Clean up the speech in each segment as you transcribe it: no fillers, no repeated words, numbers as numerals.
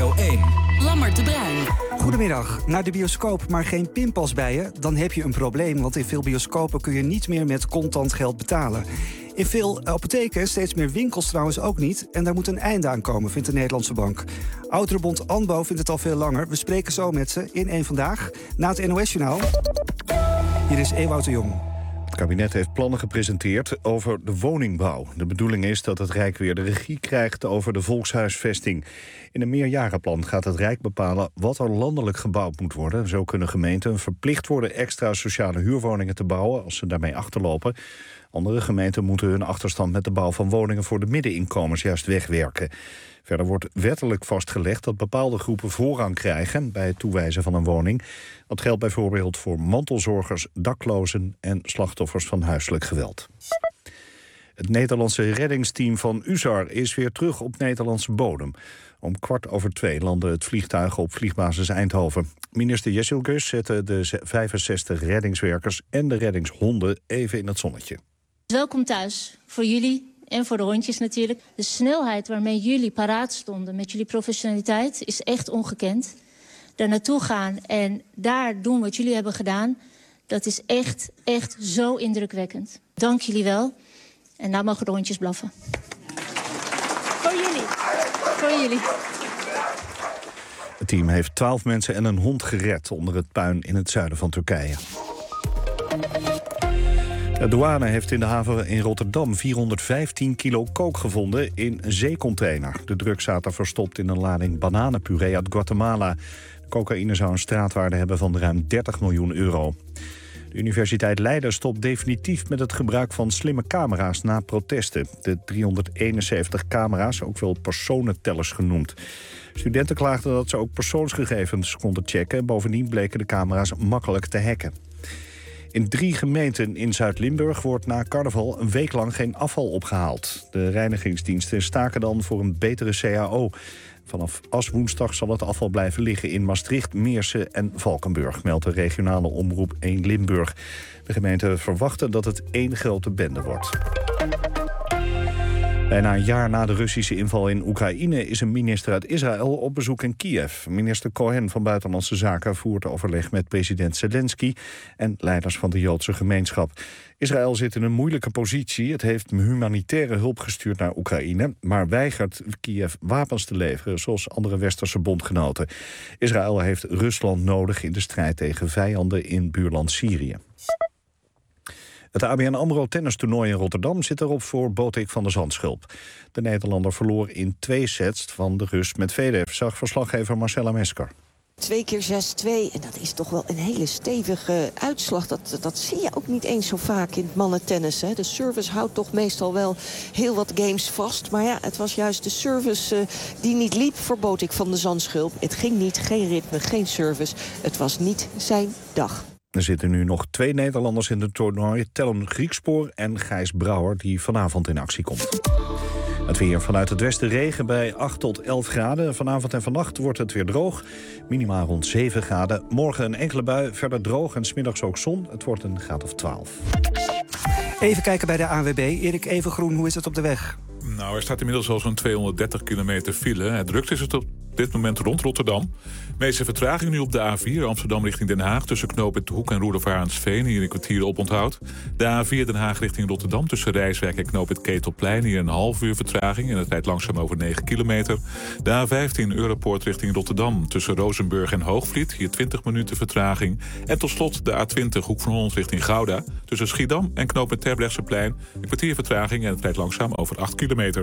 Radio 1. Lammert de Bruin. Goedemiddag. Naar de bioscoop, maar geen pinpas bij je? Dan heb je een probleem, want in veel bioscopen kun je niet meer met contant geld betalen. In veel apotheken, steeds meer winkels trouwens ook niet. En daar moet een einde aan komen, vindt de Nederlandse Bank. Ouderenbond ANBO vindt het al veel langer. We spreken zo met ze in Eén Vandaag. Na het NOS-journaal. Hier is Ewout de Jong. Het kabinet heeft plannen gepresenteerd over de woningbouw. De bedoeling is dat het Rijk weer de regie krijgt over de volkshuisvesting. In een meerjarenplan gaat het Rijk bepalen wat er landelijk gebouwd moet worden. Zo kunnen gemeenten verplicht worden extra sociale huurwoningen te bouwen als ze daarmee achterlopen. Andere gemeenten moeten hun achterstand met de bouw van woningen voor de middeninkomens juist wegwerken. Verder wordt wettelijk vastgelegd dat bepaalde groepen voorrang krijgen bij het toewijzen van een woning. Dat geldt bijvoorbeeld voor mantelzorgers, daklozen en slachtoffers van huiselijk geweld. Het Nederlandse reddingsteam van USAR is weer terug op Nederlandse bodem. Om 2:15 landde het vliegtuig op vliegbasis Eindhoven. Minister Jesselgus zette de 65 reddingswerkers en de reddingshonden even in het zonnetje. Welkom thuis, voor jullie en voor de hondjes natuurlijk. De snelheid waarmee jullie paraat stonden met jullie professionaliteit is echt ongekend. Daar naartoe gaan en daar doen wat jullie hebben gedaan, dat is echt zo indrukwekkend. Dank jullie wel. En nou mogen de hondjes blaffen. Voor jullie. Voor jullie. Het team heeft 12 mensen en een hond gered onder het puin in het zuiden van Turkije. De douane heeft in de haven in Rotterdam 415 kilo kook gevonden in een zeecontainer. De drugs zaten verstopt in een lading bananenpuree uit Guatemala. De cocaïne zou een straatwaarde hebben van ruim 30 miljoen euro. De Universiteit Leiden stopt definitief met het gebruik van slimme camera's na protesten. De 371 camera's, ook wel personentellers genoemd. Studenten klaagden dat ze ook persoonsgegevens konden checken. Bovendien bleken de camera's makkelijk te hacken. In 3 gemeenten in Zuid-Limburg wordt na carnaval een week lang geen afval opgehaald. De reinigingsdiensten staken dan voor een betere CAO. Vanaf woensdag zal het afval blijven liggen in Maastricht, Meersen en Valkenburg, meldt de regionale omroep 1 Limburg. De gemeenten verwachten dat het één grote bende wordt. Bijna een jaar na de Russische inval in Oekraïne is een minister uit Israël op bezoek in Kiev. Minister Cohen van Buitenlandse Zaken voert overleg met president Zelensky en leiders van de Joodse gemeenschap. Israël zit in een moeilijke positie. Het heeft humanitaire hulp gestuurd naar Oekraïne, maar weigert Kiev wapens te leveren, zoals andere westerse bondgenoten. Israël heeft Rusland nodig in de strijd tegen vijanden in buurland Syrië. Het ABN AMRO tennistoernooi in Rotterdam zit erop voor Botik van der Zandschulp. De Nederlander verloor in 2 sets van de Rus Medvedev, zag verslaggever Marcella Mesker. 2 keer 6-2 en dat is toch wel een hele stevige uitslag. Dat zie je ook niet eens zo vaak in het mannentennis. Hè. De service houdt toch meestal wel heel wat games vast. Maar ja, het was juist de service die niet liep voor Botik van der Zandschulp. Het ging niet, geen ritme, geen service. Het was niet zijn dag. Er zitten nu nog 2 Nederlanders in het toernooi. Tellen Griekspoor en Gijs Brouwer, die vanavond in actie komt. Het weer vanuit het westen regen bij 8 tot 11 graden. Vanavond en vannacht wordt het weer droog. Minimaal rond 7 graden. Morgen een enkele bui, verder droog en 's middags ook zon. Het wordt een graad of 12. Even kijken bij de ANWB. Erik Evengroen, hoe is het op de weg? Nou, er staat inmiddels al zo'n 230 kilometer file. Het drukt is het op dit moment rond Rotterdam. De meeste vertraging nu op de A4 Amsterdam richting Den Haag, tussen Knooppunt Hoek en Roelofarensveen, hier een kwartier oponthoud. De A4 Den Haag richting Rotterdam, tussen Rijswijk en Knooppunt Ketelplein, hier een half uur vertraging en het rijdt langzaam over 9 kilometer. De A15 Europoort richting Rotterdam, tussen Rozenburg en Hoogvliet, hier 20 minuten vertraging. En tot slot de A20 Hoek van Holland richting Gouda, tussen Schiedam en Knooppunt Terbrechtseplein, een kwartier vertraging en het rijdt langzaam over 8 kilometer.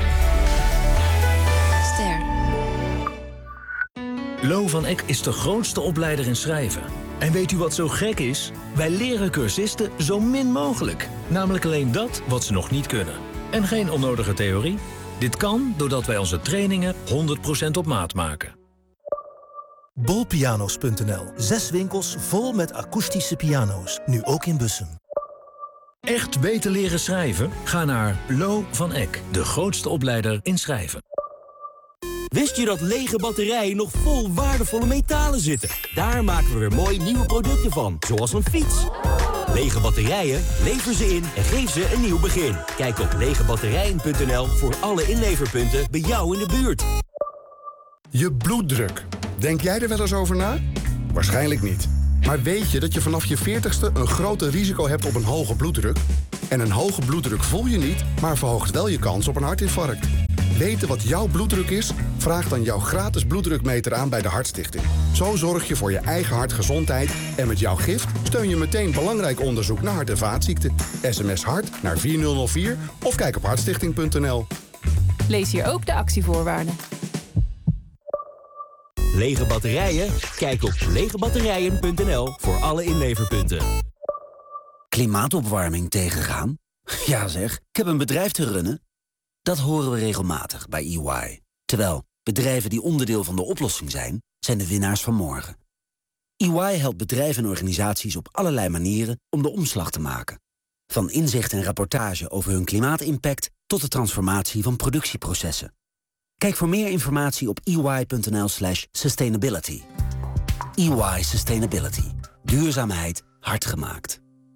Lo van Eck is de grootste opleider in schrijven. En weet u wat zo gek is? Wij leren cursisten zo min mogelijk. Namelijk alleen dat wat ze nog niet kunnen. En geen onnodige theorie. Dit kan doordat wij onze trainingen 100% op maat maken. Bolpianos.nl. 6 winkels vol met akoestische piano's. Nu ook in Bussum. Echt beter leren schrijven? Ga naar Lo van Eck, de grootste opleider in schrijven. Wist je dat lege batterijen nog vol waardevolle metalen zitten? Daar maken we weer mooi nieuwe producten van, zoals een fiets. Lege batterijen, lever ze in en geef ze een nieuw begin. Kijk op legebatterijen.nl voor alle inleverpunten bij jou in de buurt. Je bloeddruk. Denk jij er wel eens over na? Waarschijnlijk niet. Maar weet je dat je vanaf je 40ste een groter risico hebt op een hoge bloeddruk? En een hoge bloeddruk voel je niet, maar verhoogt wel je kans op een hartinfarct. Weten wat jouw bloeddruk is? Vraag dan jouw gratis bloeddrukmeter aan bij de Hartstichting. Zo zorg je voor je eigen hartgezondheid en met jouw gift steun je meteen belangrijk onderzoek naar hart- en vaatziekten. SMS HART naar 4004 of kijk op hartstichting.nl. Lees hier ook de actievoorwaarden. Lege batterijen? Kijk op legebatterijen.nl voor alle inleverpunten. Klimaatopwarming tegengaan? Ja zeg, ik heb een bedrijf te runnen. Dat horen we regelmatig bij EY. Terwijl bedrijven die onderdeel van de oplossing zijn de winnaars van morgen. EY helpt bedrijven en organisaties op allerlei manieren om de omslag te maken. Van inzicht en rapportage over hun klimaatimpact tot de transformatie van productieprocessen. Kijk voor meer informatie op ey.nl/sustainability. EY Sustainability. Duurzaamheid hard gemaakt.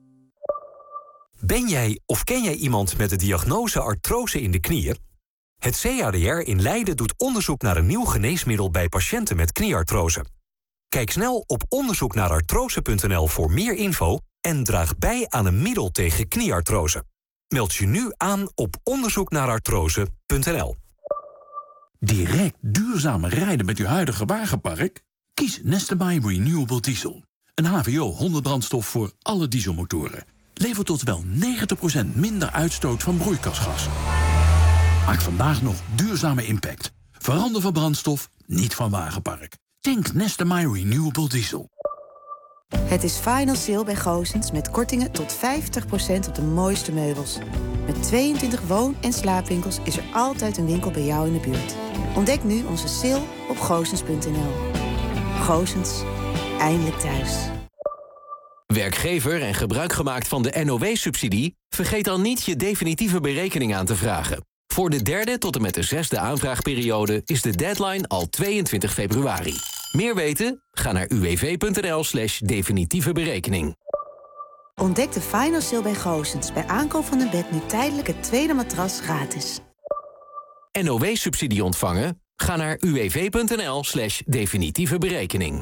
Ben jij of ken jij iemand met de diagnose artrose in de knieën? Het CADR in Leiden doet onderzoek naar een nieuw geneesmiddel bij patiënten met knieartrose. Kijk snel op onderzoeknaarartrose.nl voor meer info en draag bij aan een middel tegen knieartrose. Meld je nu aan op onderzoeknaarartrose.nl. Direct duurzamer rijden met uw huidige wagenpark? Kies Nesterbij Renewable Diesel. Een HVO 100 brandstof voor alle dieselmotoren. Levert tot wel 90% minder uitstoot van broeikasgassen. Maak vandaag nog duurzame impact. Verander van brandstof, niet van wagenpark. Tank Nesterbij Renewable Diesel. Het is Final Sale bij Goossens met kortingen tot 50% op de mooiste meubels. Met 22 woon- en slaapwinkels is er altijd een winkel bij jou in de buurt. Ontdek nu onze sale op goossens.nl. Goossens, eindelijk thuis. Werkgever en gebruik gemaakt van de NOW-subsidie? Vergeet dan niet je definitieve berekening aan te vragen. Voor de 3e tot en met de 6e aanvraagperiode is de deadline al 22 februari. Meer weten? Ga naar uwv.nl/definitieve berekening. Ontdek de Final Sale bij Goossens. Bij aankoop van een bed nu tijdelijk het tweede matras gratis. NOW-subsidie ontvangen? Ga naar uwv.nl/definitieve berekening.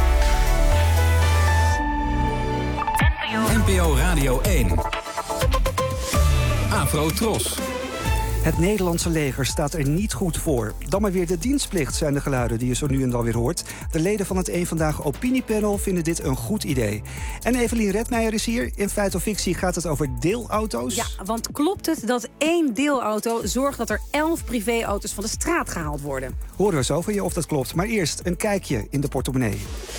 NPO Radio 1. Afro Tros. Het Nederlandse leger staat er niet goed voor. Dan maar weer de dienstplicht, zijn de geluiden die je zo nu en dan weer hoort. De leden van het Eén Vandaag opiniepanel vinden dit een goed idee. En Evelien Redmeijer is hier. In Feit of Fictie gaat het over deelauto's. Ja, want klopt het dat 1 deelauto zorgt dat er 11 privéauto's van de straat gehaald worden? Horen we zo van je of dat klopt. Maar eerst een kijkje in de portemonnee.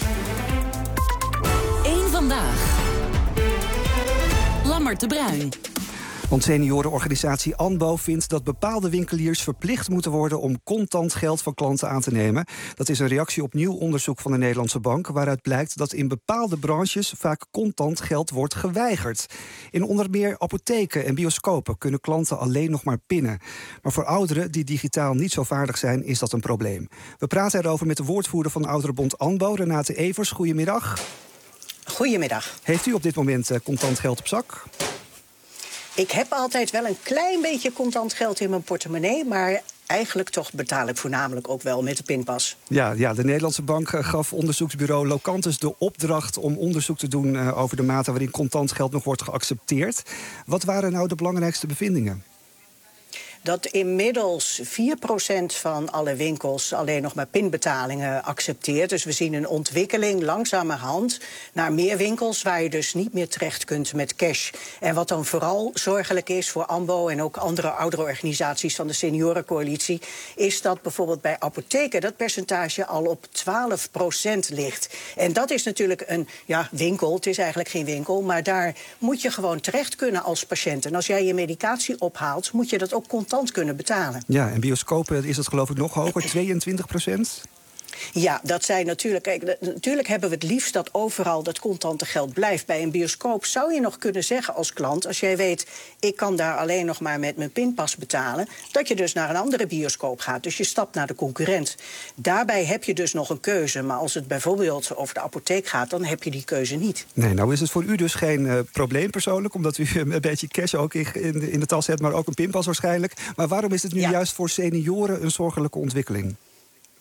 Eén Vandaag. Lammert de Bruin. Want seniorenorganisatie ANBO vindt dat bepaalde winkeliers verplicht moeten worden om contant geld van klanten aan te nemen. Dat is een reactie op nieuw onderzoek van de Nederlandse Bank, waaruit blijkt dat in bepaalde branches vaak contant geld wordt geweigerd. In onder meer apotheken en bioscopen kunnen klanten alleen nog maar pinnen. Maar voor ouderen die digitaal niet zo vaardig zijn, is dat een probleem. We praten erover met de woordvoerder van de Ouderenbond ANBO, Renate Evers. Goedemiddag. Goedemiddag. Heeft u op dit moment contant geld op zak? Ik heb altijd wel een klein beetje contant geld in mijn portemonnee, maar eigenlijk toch betaal ik voornamelijk ook wel met de pinpas. Ja, de Nederlandse Bank gaf onderzoeksbureau Locantus de opdracht om onderzoek te doen over de mate waarin contant geld nog wordt geaccepteerd. Wat waren nou de belangrijkste bevindingen? Dat inmiddels 4% van alle winkels alleen nog maar pinbetalingen accepteert. Dus we zien een ontwikkeling langzamerhand naar meer winkels waar je dus niet meer terecht kunt met cash. En wat dan vooral zorgelijk is voor ANBO en ook andere oudere organisaties van de seniorencoalitie, is dat bijvoorbeeld bij apotheken dat percentage al op 12% ligt. En dat is natuurlijk een winkel, het is eigenlijk geen winkel, maar daar moet je gewoon terecht kunnen als patiënt. En als jij je medicatie ophaalt, moet je dat ook contant kunnen betalen. Ja, en bioscopen is het geloof ik nog hoger, 22%? Ja, dat zijn natuurlijk. Kijk, natuurlijk hebben we het liefst dat overal dat contante geld blijft. Bij een bioscoop zou je nog kunnen zeggen als klant, als jij weet, ik kan daar alleen nog maar met mijn pinpas betalen, dat je dus naar een andere bioscoop gaat. Dus je stapt naar de concurrent. Daarbij heb je dus nog een keuze. Maar als het bijvoorbeeld over de apotheek gaat, dan heb je die keuze niet. Nee, nou is het voor u dus geen probleem persoonlijk, omdat u een beetje cash ook in de tas hebt, maar ook een pinpas waarschijnlijk. Maar waarom is het nu juist voor senioren een zorgelijke ontwikkeling?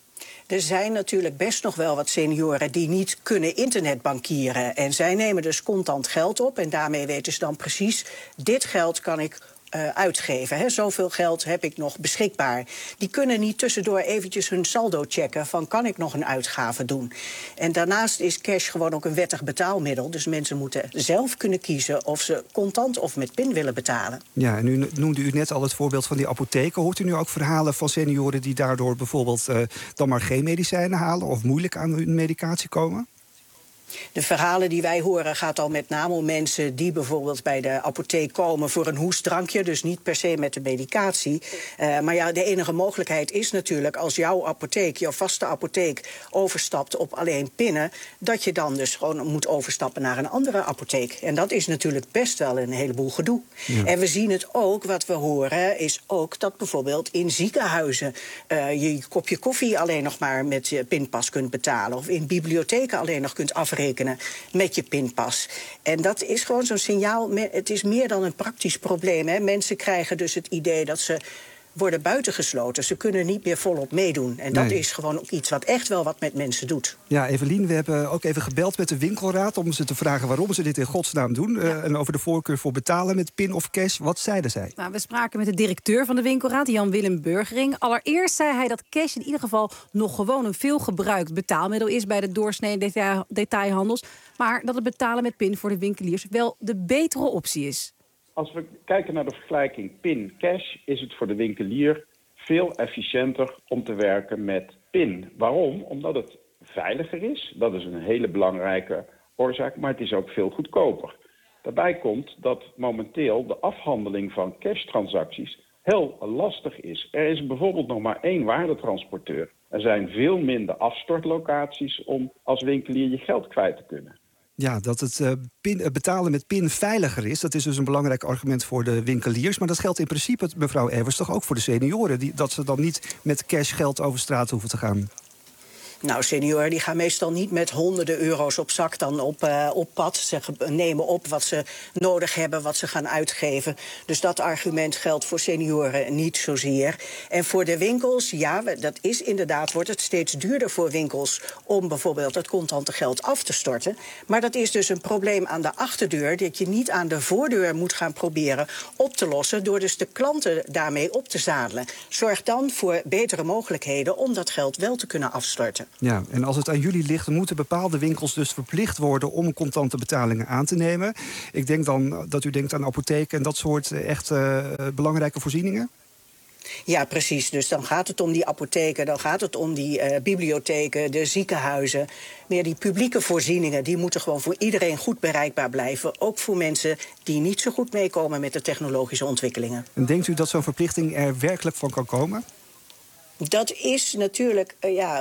Er zijn natuurlijk best nog wel wat senioren die niet kunnen internetbankieren. En zij nemen dus contant geld op. En daarmee weten ze dan precies, dit geld kan ik uitgeven. Hè. Zoveel geld heb ik nog beschikbaar. Die kunnen niet tussendoor eventjes hun saldo checken van kan ik nog een uitgave doen. En daarnaast is cash gewoon ook een wettig betaalmiddel. Dus mensen moeten zelf kunnen kiezen of ze contant of met PIN willen betalen. Ja, en nu noemde u net al het voorbeeld van die apotheken. Hoort u nu ook verhalen van senioren die daardoor bijvoorbeeld dan maar geen medicijnen halen of moeilijk aan hun medicatie komen? De verhalen die wij horen gaat al met name om mensen die bijvoorbeeld bij de apotheek komen voor een hoestdrankje, dus niet per se met de medicatie. Maar ja, de enige mogelijkheid is natuurlijk als jouw apotheek, jouw vaste apotheek, overstapt op alleen pinnen, dat je dan dus gewoon moet overstappen naar een andere apotheek. En dat is natuurlijk best wel een heleboel gedoe. Ja. En we zien het ook, wat we horen, is ook dat bijvoorbeeld in ziekenhuizen je kopje koffie alleen nog maar met je pinpas kunt betalen. Of in bibliotheken alleen nog kunt afrekenen met je pinpas. En dat is gewoon zo'n signaal. Het is meer dan een praktisch probleem. Hè. Mensen krijgen dus het idee dat ze worden buitengesloten. Ze kunnen niet meer volop meedoen. En dat is gewoon ook iets wat echt wel wat met mensen doet. Ja, Evelien, we hebben ook even gebeld met de winkelraad om ze te vragen waarom ze dit in godsnaam doen. En over de voorkeur voor betalen met PIN of cash. Wat zeiden zij? Nou, we spraken met de directeur van de winkelraad, Jan-Willem Burgering. Allereerst zei hij dat cash in ieder geval nog gewoon een veel gebruikt betaalmiddel is bij de doorsnee detailhandels. Maar dat het betalen met PIN voor de winkeliers wel de betere optie is. Als we kijken naar de vergelijking PIN-cash, is het voor de winkelier veel efficiënter om te werken met PIN. Waarom? Omdat het veiliger is. Dat is een hele belangrijke oorzaak, maar het is ook veel goedkoper. Daarbij komt dat momenteel de afhandeling van cash-transacties heel lastig is. Er is bijvoorbeeld nog maar 1 waardetransporteur. Er zijn veel minder afstortlocaties om als winkelier je geld kwijt te kunnen. Ja, dat het betalen met PIN veiliger is. Dat is dus een belangrijk argument voor de winkeliers. Maar dat geldt in principe, mevrouw Evers, toch ook voor de senioren. Dat ze dan niet met cash geld over straat hoeven te gaan. Nou, senioren die gaan meestal niet met honderden euro's op zak dan op pad. Ze nemen op wat ze nodig hebben, wat ze gaan uitgeven. Dus dat argument geldt voor senioren niet zozeer. En voor de winkels, ja, dat is inderdaad, wordt het steeds duurder voor winkels om bijvoorbeeld het contante geld af te storten. Maar dat is dus een probleem aan de achterdeur, dat je niet aan de voordeur moet gaan proberen op te lossen door dus de klanten daarmee op te zadelen. Zorg dan voor betere mogelijkheden om dat geld wel te kunnen afstorten. Ja, en als het aan jullie ligt, moeten bepaalde winkels dus verplicht worden om contante betalingen aan te nemen. Ik denk dan dat u denkt aan apotheken en dat soort echt belangrijke voorzieningen. Ja, precies. Dus dan gaat het om die apotheken, dan gaat het om die bibliotheken, de ziekenhuizen. Meer die publieke voorzieningen, die moeten gewoon voor iedereen goed bereikbaar blijven. Ook voor mensen die niet zo goed meekomen met de technologische ontwikkelingen. En denkt u dat zo'n verplichting er werkelijk van kan komen? Dat is natuurlijk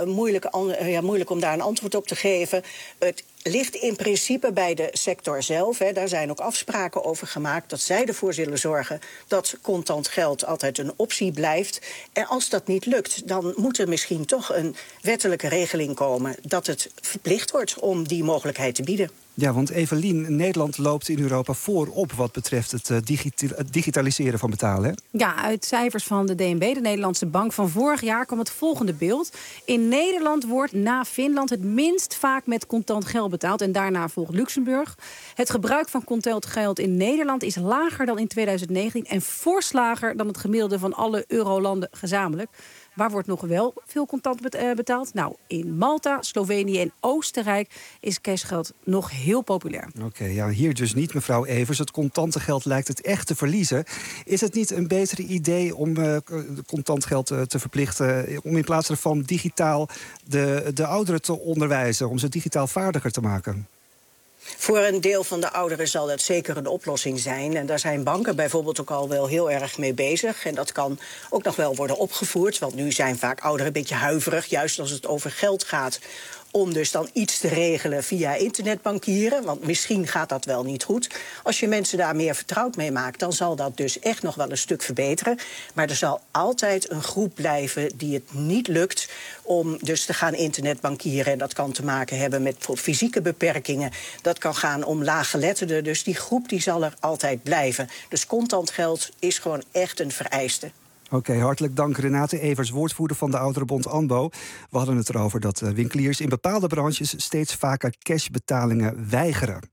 moeilijk om daar een antwoord op te geven. Het ligt in principe bij de sector zelf. Hè. Daar zijn ook afspraken over gemaakt dat zij ervoor zullen zorgen dat contant geld altijd een optie blijft. En als dat niet lukt, dan moet er misschien toch een wettelijke regeling komen dat het verplicht wordt om die mogelijkheid te bieden. Ja, want Evelien, Nederland loopt in Europa voorop wat betreft het digitaliseren van betalen. Hè? Ja, uit cijfers van de DNB, de Nederlandse Bank, van vorig jaar kwam het volgende beeld. In Nederland wordt na Finland het minst vaak met contant geld betaald. En daarna volgt Luxemburg. Het gebruik van contant geld in Nederland is lager dan in 2019... en fors lager dan het gemiddelde van alle eurolanden gezamenlijk. Waar wordt nog wel veel contant betaald? Nou, in Malta, Slovenië en Oostenrijk is cashgeld nog heel populair. Oké, ja, hier dus niet, mevrouw Evers. Het contante geld lijkt het echt te verliezen. Is het niet een beter idee om contant geld te verplichten, om in plaats ervan digitaal de ouderen te onderwijzen, om ze digitaal vaardiger te maken? Voor een deel van de ouderen zal dat zeker een oplossing zijn. En daar zijn banken bijvoorbeeld ook al wel heel erg mee bezig. En dat kan ook nog wel worden opgevoerd. Want nu zijn vaak ouderen een beetje huiverig, juist als het over geld gaat, om dus dan iets te regelen via internetbankieren. Want misschien gaat dat wel niet goed. Als je mensen daar meer vertrouwd mee maakt, dan zal dat dus echt nog wel een stuk verbeteren. Maar er zal altijd een groep blijven die het niet lukt om dus te gaan internetbankieren. En dat kan te maken hebben met fysieke beperkingen. Dat kan gaan om laaggeletterden. Dus die groep die zal er altijd blijven. Dus contant geld is gewoon echt een vereiste. Oké, hartelijk dank Renate Evers, woordvoerder van de Ouderenbond ANBO. We hadden het erover dat winkeliers in bepaalde branches steeds vaker cashbetalingen weigeren.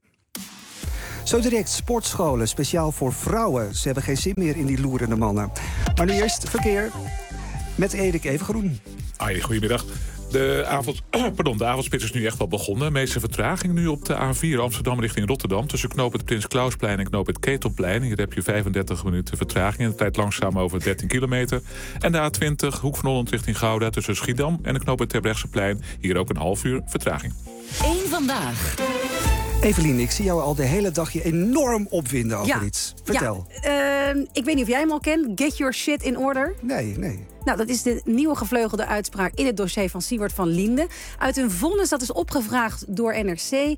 Zo direct sportscholen, speciaal voor vrouwen. Ze hebben geen zin meer in die loerende mannen. Maar nu eerst verkeer met Erik Evengroen. Goedemiddag. De avondspits is nu echt wel begonnen. De meeste vertraging nu op de A4 Amsterdam richting Rotterdam. Tussen knooppunt Prins Klausplein en knooppunt Ketelplein. Hier heb je 35 minuten vertraging. En de tijd langzaam over 13 kilometer. En de A20 Hoek van Holland richting Gouda. Tussen Schiedam en de knooppunt Terbrechtseplein. Hier ook een half uur vertraging. 1 vandaag. Evelien, ik zie jou al de hele dag je enorm opwinden over iets. Vertel. Ja, ik weet niet of jij hem al kent. Get your shit in order. Nee. Nou, dat is de nieuwe gevleugelde uitspraak in het dossier van Siewert van Liende. Uit een vonnis dat is opgevraagd door NRC.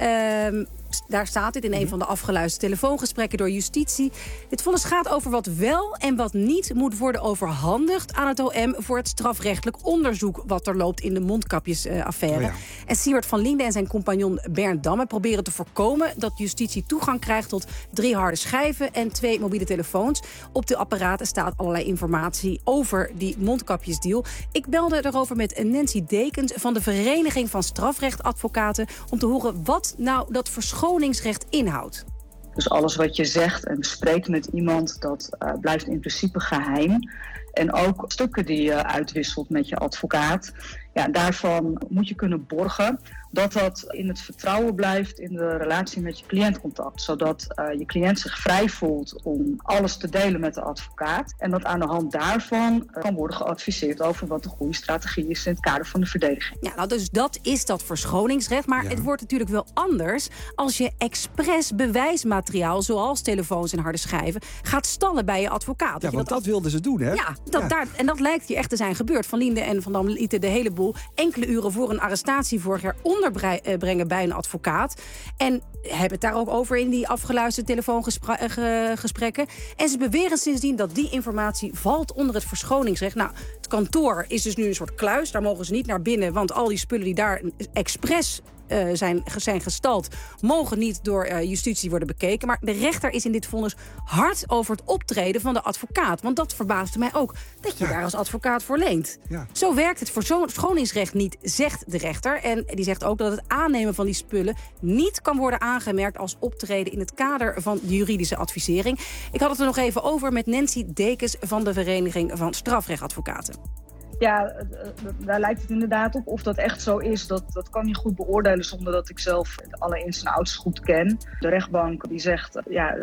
Daar staat dit in een van de afgeluisterde telefoongesprekken door justitie. Dit vonnis gaat over wat wel en wat niet moet worden overhandigd aan het OM voor het strafrechtelijk onderzoek wat er loopt in de mondkapjesaffaire. En Siewert van Liende en zijn compagnon Bernd Damme proberen te voorkomen dat justitie toegang krijgt tot 3 harde schijven en 2 mobiele telefoons. Op de apparaten staat allerlei informatie over die mondkapjesdeal. Ik belde erover met Nancy Dekens van de Vereniging van Strafrechtadvocaten om te horen wat nou dat verschoningsrecht inhoudt. Dus alles wat je zegt en bespreekt met iemand, dat blijft in principe geheim. En ook stukken die je uitwisselt met je advocaat, daarvan moet je kunnen borgen dat dat in het vertrouwen blijft in de relatie met je cliëntcontact. Zodat je cliënt zich vrij voelt om alles te delen met de advocaat. En dat aan de hand daarvan kan worden geadviseerd over wat de goede strategie is in het kader van de verdediging. Ja, nou, dus dat is dat verschoningsrecht. Maar het wordt natuurlijk wel anders als je expres bewijsmateriaal, zoals telefoons en harde schijven, gaat stallen bij je advocaat. Ja, want dat wilden ze doen, hè? Ja, en dat lijkt hier echt te zijn gebeurd. Van Liende en Van Dam lieten de hele boel enkele uren voor een arrestatie vorig jaar onderbrengen bij een advocaat. En hebben het daar ook over in die afgeluisterde telefoongesprekken. En ze beweren sindsdien dat die informatie valt onder het verschoningsrecht. Nou, het kantoor is dus nu een soort kluis. Daar mogen ze niet naar binnen, want al die spullen die daar expres zijn gestald, mogen niet door justitie worden bekeken. Maar de rechter is in dit vonnis hard over het optreden van de advocaat. Want dat verbaasde mij ook, dat je daar als advocaat voor leent. Ja. Zo werkt het verschoningsrecht niet, zegt de rechter. En die zegt ook dat het aannemen van die spullen niet kan worden aangemerkt als optreden in het kader van de juridische advisering. Ik had het er nog even over met Nancy Dekens van de Vereniging van Strafrechtadvocaten. Ja, daar lijkt het inderdaad op. Of dat echt zo is, dat kan je goed beoordelen zonder dat ik zelf alle ins en outs goed ken. De rechtbank die zegt,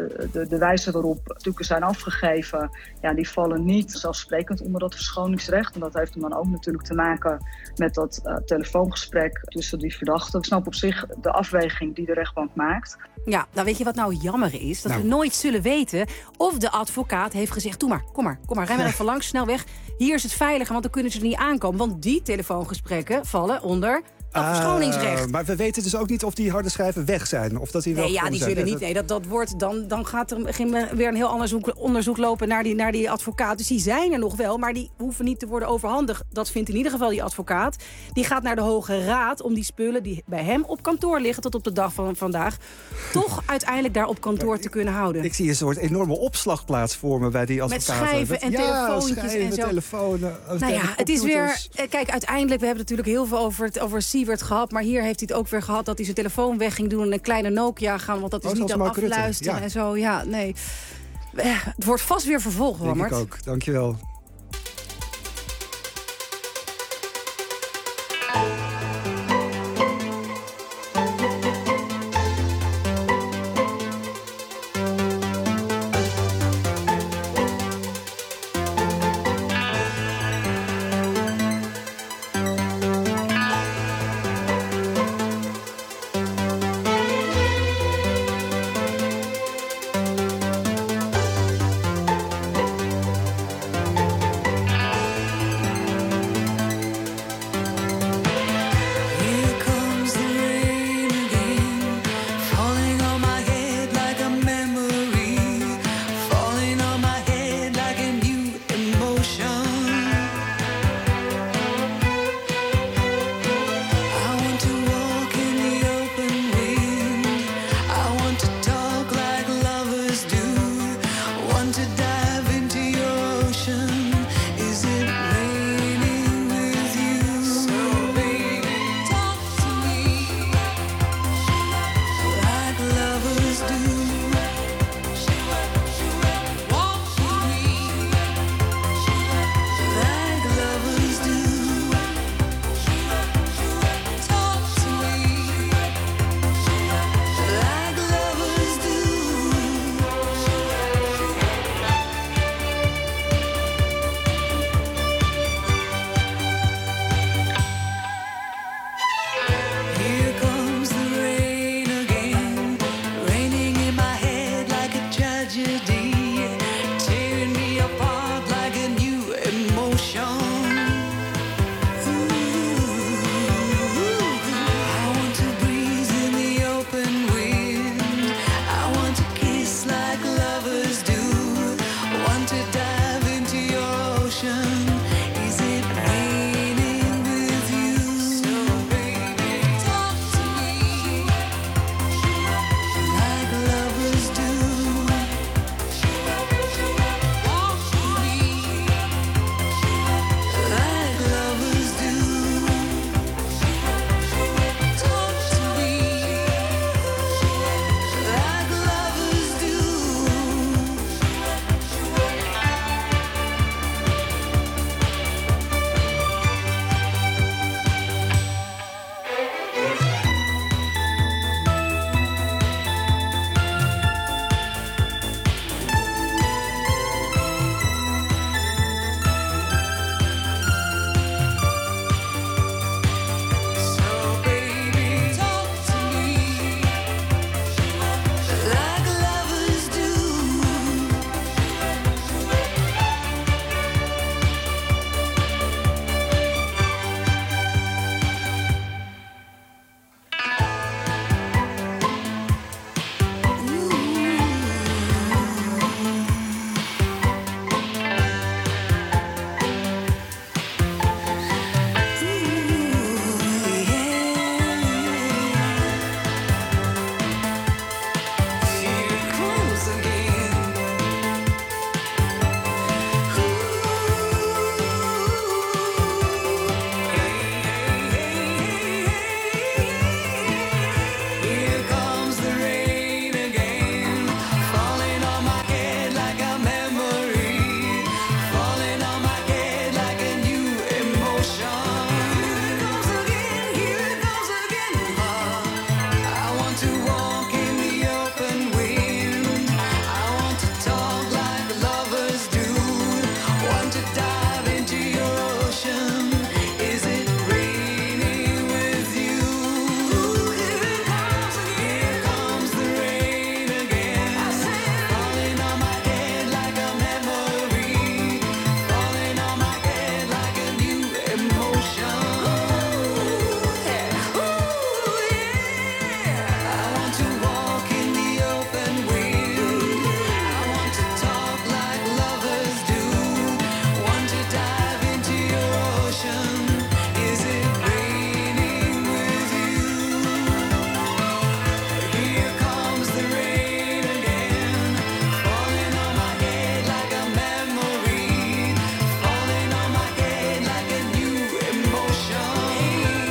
de wijze waarop stukken zijn afgegeven, die vallen niet zelfsprekend onder dat verschoningsrecht. En dat heeft hem dan ook natuurlijk te maken met dat telefoongesprek tussen die verdachten. Ik snap op zich de afweging die de rechtbank maakt. Ja, nou weet je wat nou jammer is? Dat we nooit zullen weten of de advocaat heeft gezegd, kom maar, rij maar even langs, snel weg. Hier is het veiliger, want dan kunnen ze er niet aankomen. Want die telefoongesprekken vallen onder dat verschoningsrecht. Maar we weten dus ook niet of die harde schijven weg zijn. Of dat die wel die zullen niet. Nee, dat wordt dan gaat er weer een heel onderzoek lopen naar die advocaat. Dus die zijn er nog wel, maar die hoeven niet te worden overhandigd. Dat vindt in ieder geval die advocaat. Die gaat naar de Hoge Raad om die spullen die bij hem op kantoor liggen tot op de dag van vandaag toch uiteindelijk daar op kantoor te kunnen houden. Ik zie een soort enorme opslagplaats vormen bij die advocaat. Met schijven en telefoontjes en zo. Telefoons. Nou ja, het is weer. Kijk, uiteindelijk, we hebben natuurlijk heel veel over Siewert gehad, maar hier heeft hij het ook weer gehad dat hij zijn telefoon weg ging doen en een kleine Nokia gaan, want dat is niet aan afluisteren en zo. Ja, nee. Het wordt vast weer vervolgd, Lammert. Ik ook. Dankjewel.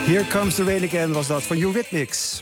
Here Comes the Rain Again was dat van Eurythmics.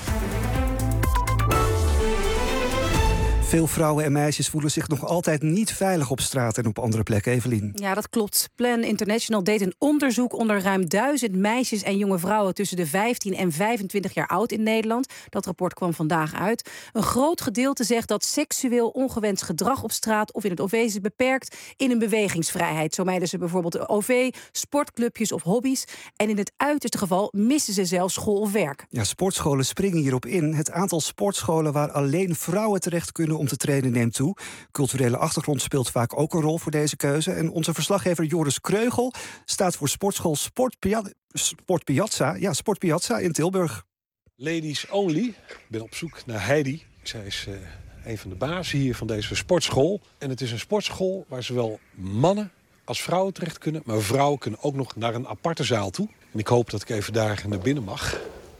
Veel vrouwen en meisjes voelen zich nog altijd niet veilig op straat en op andere plekken. Evelien. Ja, dat klopt. Plan International deed een onderzoek onder ruim 1000 meisjes en jonge vrouwen tussen de 15 en 25 jaar oud in Nederland. Dat rapport kwam vandaag uit. Een groot gedeelte zegt dat seksueel ongewenst gedrag op straat of in het OV is beperkt in een bewegingsvrijheid. Zo mijden ze bijvoorbeeld de OV, sportclubjes of hobby's. En in het uiterste geval missen ze zelfs school of werk. Ja, sportscholen springen hierop in. Het aantal sportscholen waar alleen vrouwen terecht kunnen om te trainen neemt toe. Culturele achtergrond speelt vaak ook een rol voor deze keuze. En onze verslaggever Joris Kreugel staat voor sportschool Sport Piazza in Tilburg. Ladies only. Ik ben op zoek naar Heidi. Zij is een van de bazen hier van deze sportschool. En het is een sportschool waar zowel mannen als vrouwen terecht kunnen. Maar vrouwen kunnen ook nog naar een aparte zaal toe. En ik hoop dat ik even daar naar binnen mag.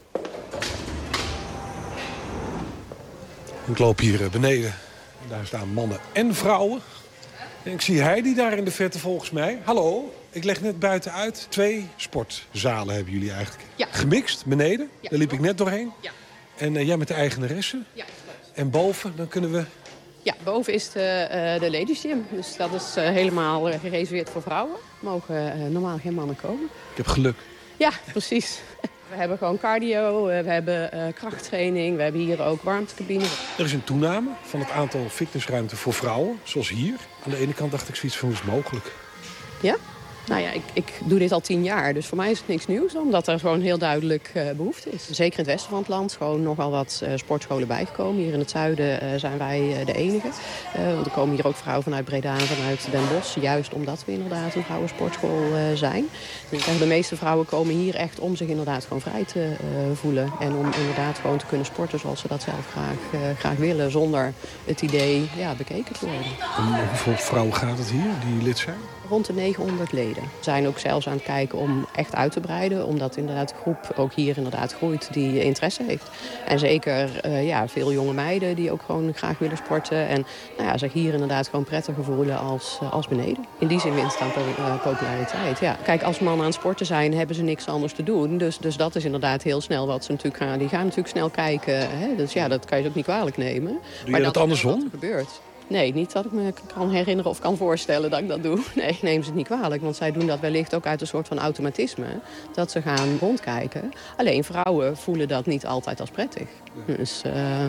Ik loop hier beneden. Daar staan mannen en vrouwen. En ik zie Heidi daar in de verte volgens mij. Hallo, ik leg net buiten uit. 2 sportzalen hebben jullie eigenlijk. Ja. Gemixt, beneden. Ja. Daar liep ik net doorheen. Ja. En jij met de eigenaresse. Ja. En boven, dan kunnen we... Ja, boven is de ladies gym. Dus dat is helemaal gereserveerd voor vrouwen. Mogen normaal geen mannen komen. Ik heb geluk. Ja, precies. We hebben gewoon cardio, we hebben krachttraining, we hebben hier ook warmtecabines. Er is een toename van het aantal fitnessruimten voor vrouwen, zoals hier. Aan de ene kant dacht ik zoiets van, hoe is het mogelijk? Ja? Nou ja, ik doe dit al 10 jaar, dus voor mij is het niks nieuws, omdat er gewoon heel duidelijk behoefte is. Zeker in het westen van het land, gewoon nogal wat sportscholen bijgekomen. Hier in het zuiden zijn wij de enige. Want er komen hier ook vrouwen vanuit Breda en vanuit Den Bosch, juist omdat we inderdaad een vrouwensportschool zijn. Dus de meeste vrouwen komen hier echt om zich inderdaad gewoon vrij te voelen. En om inderdaad gewoon te kunnen sporten zoals ze dat zelf graag willen, zonder het idee bekeken te worden. En hoeveel vrouwen gaat het hier, die lid zijn? Rond de 900 leden. We zijn ook zelfs aan het kijken om echt uit te breiden. Omdat inderdaad de groep ook hier inderdaad groeit die interesse heeft. En zeker veel jonge meiden die ook gewoon graag willen sporten. En zich hier inderdaad gewoon prettiger voelen als beneden. In die zin wint het aan populariteit. Ja. Kijk, als mannen aan het sporten zijn, hebben ze niks anders te doen. Dus dat is inderdaad heel snel wat ze natuurlijk gaan. Die gaan natuurlijk snel kijken. Hè? Dus ja, dat kan je ook niet kwalijk nemen. Doe je dat andersom? Wat er gebeurt. Nee, niet dat ik me kan herinneren of kan voorstellen dat ik dat doe. Nee, neem ze het niet kwalijk. Want zij doen dat wellicht ook uit een soort van automatisme. Dat ze gaan rondkijken. Alleen vrouwen voelen dat niet altijd als prettig. Dus,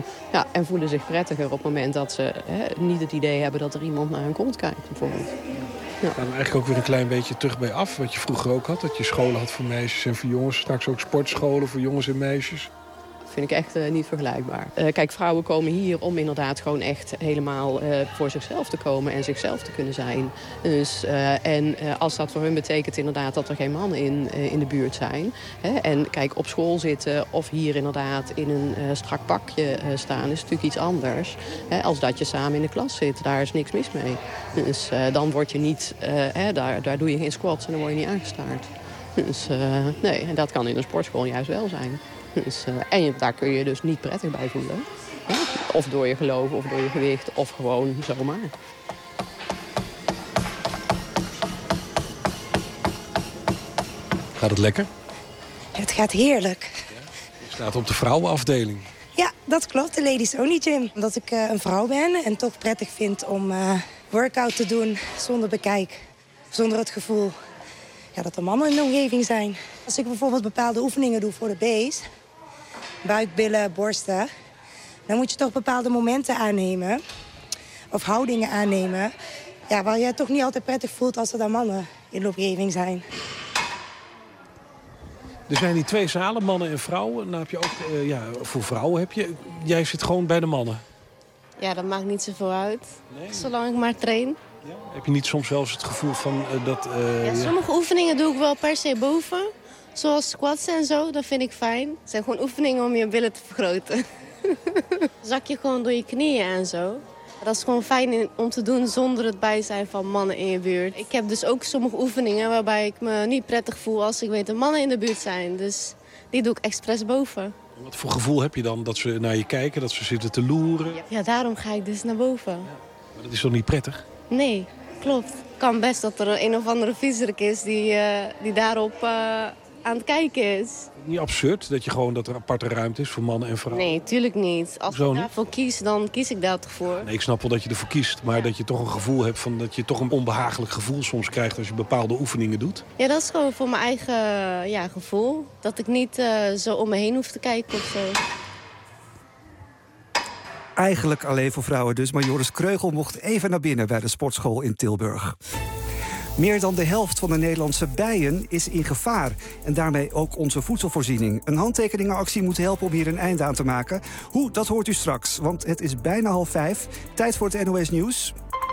en voelen zich prettiger op het moment dat ze niet het idee hebben dat er iemand naar hun kont kijkt, bijvoorbeeld. Ja. Gaan we eigenlijk ook weer een klein beetje terug bij af. Wat je vroeger ook had. Dat je scholen had voor meisjes en voor jongens. Straks ook sportscholen voor jongens en meisjes. Vind ik echt niet vergelijkbaar. Kijk, vrouwen komen hier om inderdaad gewoon echt helemaal voor zichzelf te komen en zichzelf te kunnen zijn. Dus, als dat voor hun betekent inderdaad dat er geen mannen in de buurt zijn. En kijk, op school zitten of hier inderdaad in een strak pakje staan is natuurlijk iets anders. Als dat je samen in de klas zit, daar is niks mis mee. Dus dan word je niet, daar doe je geen squats en dan word je niet aangestaard. Dus nee, en dat kan in een sportschool juist wel zijn. Dus, en daar kun je dus niet prettig bij voelen. Of door je geloof, of door je gewicht, of gewoon zomaar. Gaat het lekker? Het gaat heerlijk. Je staat op de vrouwenafdeling. Ja, dat klopt, de Ladies Only Gym. Omdat ik een vrouw ben en toch prettig vind om workout te doen zonder bekijk. Zonder het gevoel dat er mannen in de omgeving zijn. Als ik bijvoorbeeld bepaalde oefeningen doe voor de base, buik, billen, borsten, dan moet je toch bepaalde momenten aannemen. Of houdingen aannemen. Ja, waar je het toch niet altijd prettig voelt als er dan mannen in de omgeving zijn. Er zijn die 2 zalen, mannen en vrouwen. Dan heb je ook, voor vrouwen heb je... Jij zit gewoon bij de mannen. Ja, dat maakt niet zoveel uit. Nee. Zolang ik maar train. Ja. Heb je niet soms wel eens het gevoel van dat... sommige oefeningen doe ik wel per se boven. Zoals squats en zo, dat vind ik fijn. Het zijn gewoon oefeningen om je billen te vergroten. Zak je gewoon door je knieën en zo. Dat is gewoon fijn om te doen zonder het bijzijn van mannen in je buurt. Ik heb dus ook sommige oefeningen waarbij ik me niet prettig voel als ik weet dat mannen in de buurt zijn. Dus die doe ik expres boven. Wat voor gevoel heb je dan dat ze naar je kijken, dat ze zitten te loeren? Ja, daarom ga ik dus naar boven. Ja. Maar dat is toch niet prettig? Nee, klopt. Het kan best dat er een of andere viezerik is die daarop aan het kijken is. Niet absurd dat je gewoon dat er aparte ruimte is voor mannen en vrouwen? Nee, tuurlijk niet. Als ik daarvoor kies, dan kies ik daar toch voor. Nee, ik snap wel dat je ervoor kiest, maar dat je toch een gevoel hebt van dat je toch een onbehagelijk gevoel soms krijgt als je bepaalde oefeningen doet. Ja, dat is gewoon voor mijn eigen gevoel. Dat ik niet zo om me heen hoef te kijken of zo. Eigenlijk alleen voor vrouwen dus, maar Joris Kreugel mocht even naar binnen bij de sportschool in Tilburg. Meer dan de helft van de Nederlandse bijen is in gevaar. En daarmee ook onze voedselvoorziening. Een handtekeningenactie moet helpen om hier een einde aan te maken. Hoe, dat hoort u straks, want het is bijna 4:30. Tijd voor het NOS Nieuws.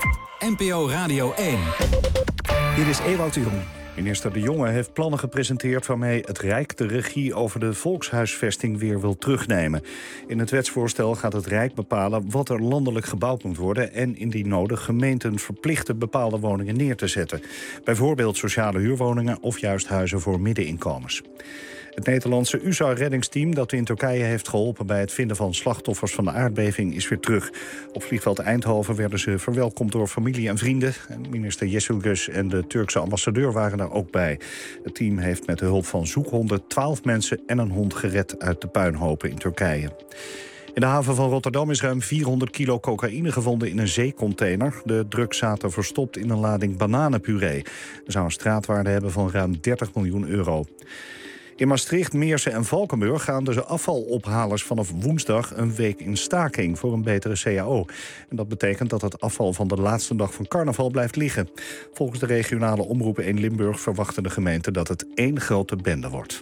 NPO Radio 1. Hier is Ewout de Jong. Minister De Jonge heeft plannen gepresenteerd waarmee het Rijk de regie over de volkshuisvesting weer wil terugnemen. In het wetsvoorstel gaat het Rijk bepalen wat er landelijk gebouwd moet worden en indien nodig gemeenten verplichten bepaalde woningen neer te zetten. Bijvoorbeeld sociale huurwoningen of juist huizen voor middeninkomens. Het Nederlandse USA-reddingsteam dat in Turkije heeft geholpen bij het vinden van slachtoffers van de aardbeving is weer terug. Op vliegveld Eindhoven werden ze verwelkomd door familie en vrienden. Minister Yildiz en de Turkse ambassadeur waren daar ook bij. Het team heeft met de hulp van zoekhonden 12 mensen en een hond gered uit de puinhopen in Turkije. In de haven van Rotterdam is ruim 400 kilo cocaïne gevonden in een zeecontainer. De drugs zaten verstopt in een lading bananenpuree. Er zou een straatwaarde hebben van ruim 30 miljoen euro. In Maastricht, Meersen en Valkenburg gaan de afvalophalers vanaf woensdag een week in staking voor een betere CAO. En dat betekent dat het afval van de laatste dag van carnaval blijft liggen. Volgens de regionale omroepen in Limburg verwachten de gemeenten dat het één grote bende wordt.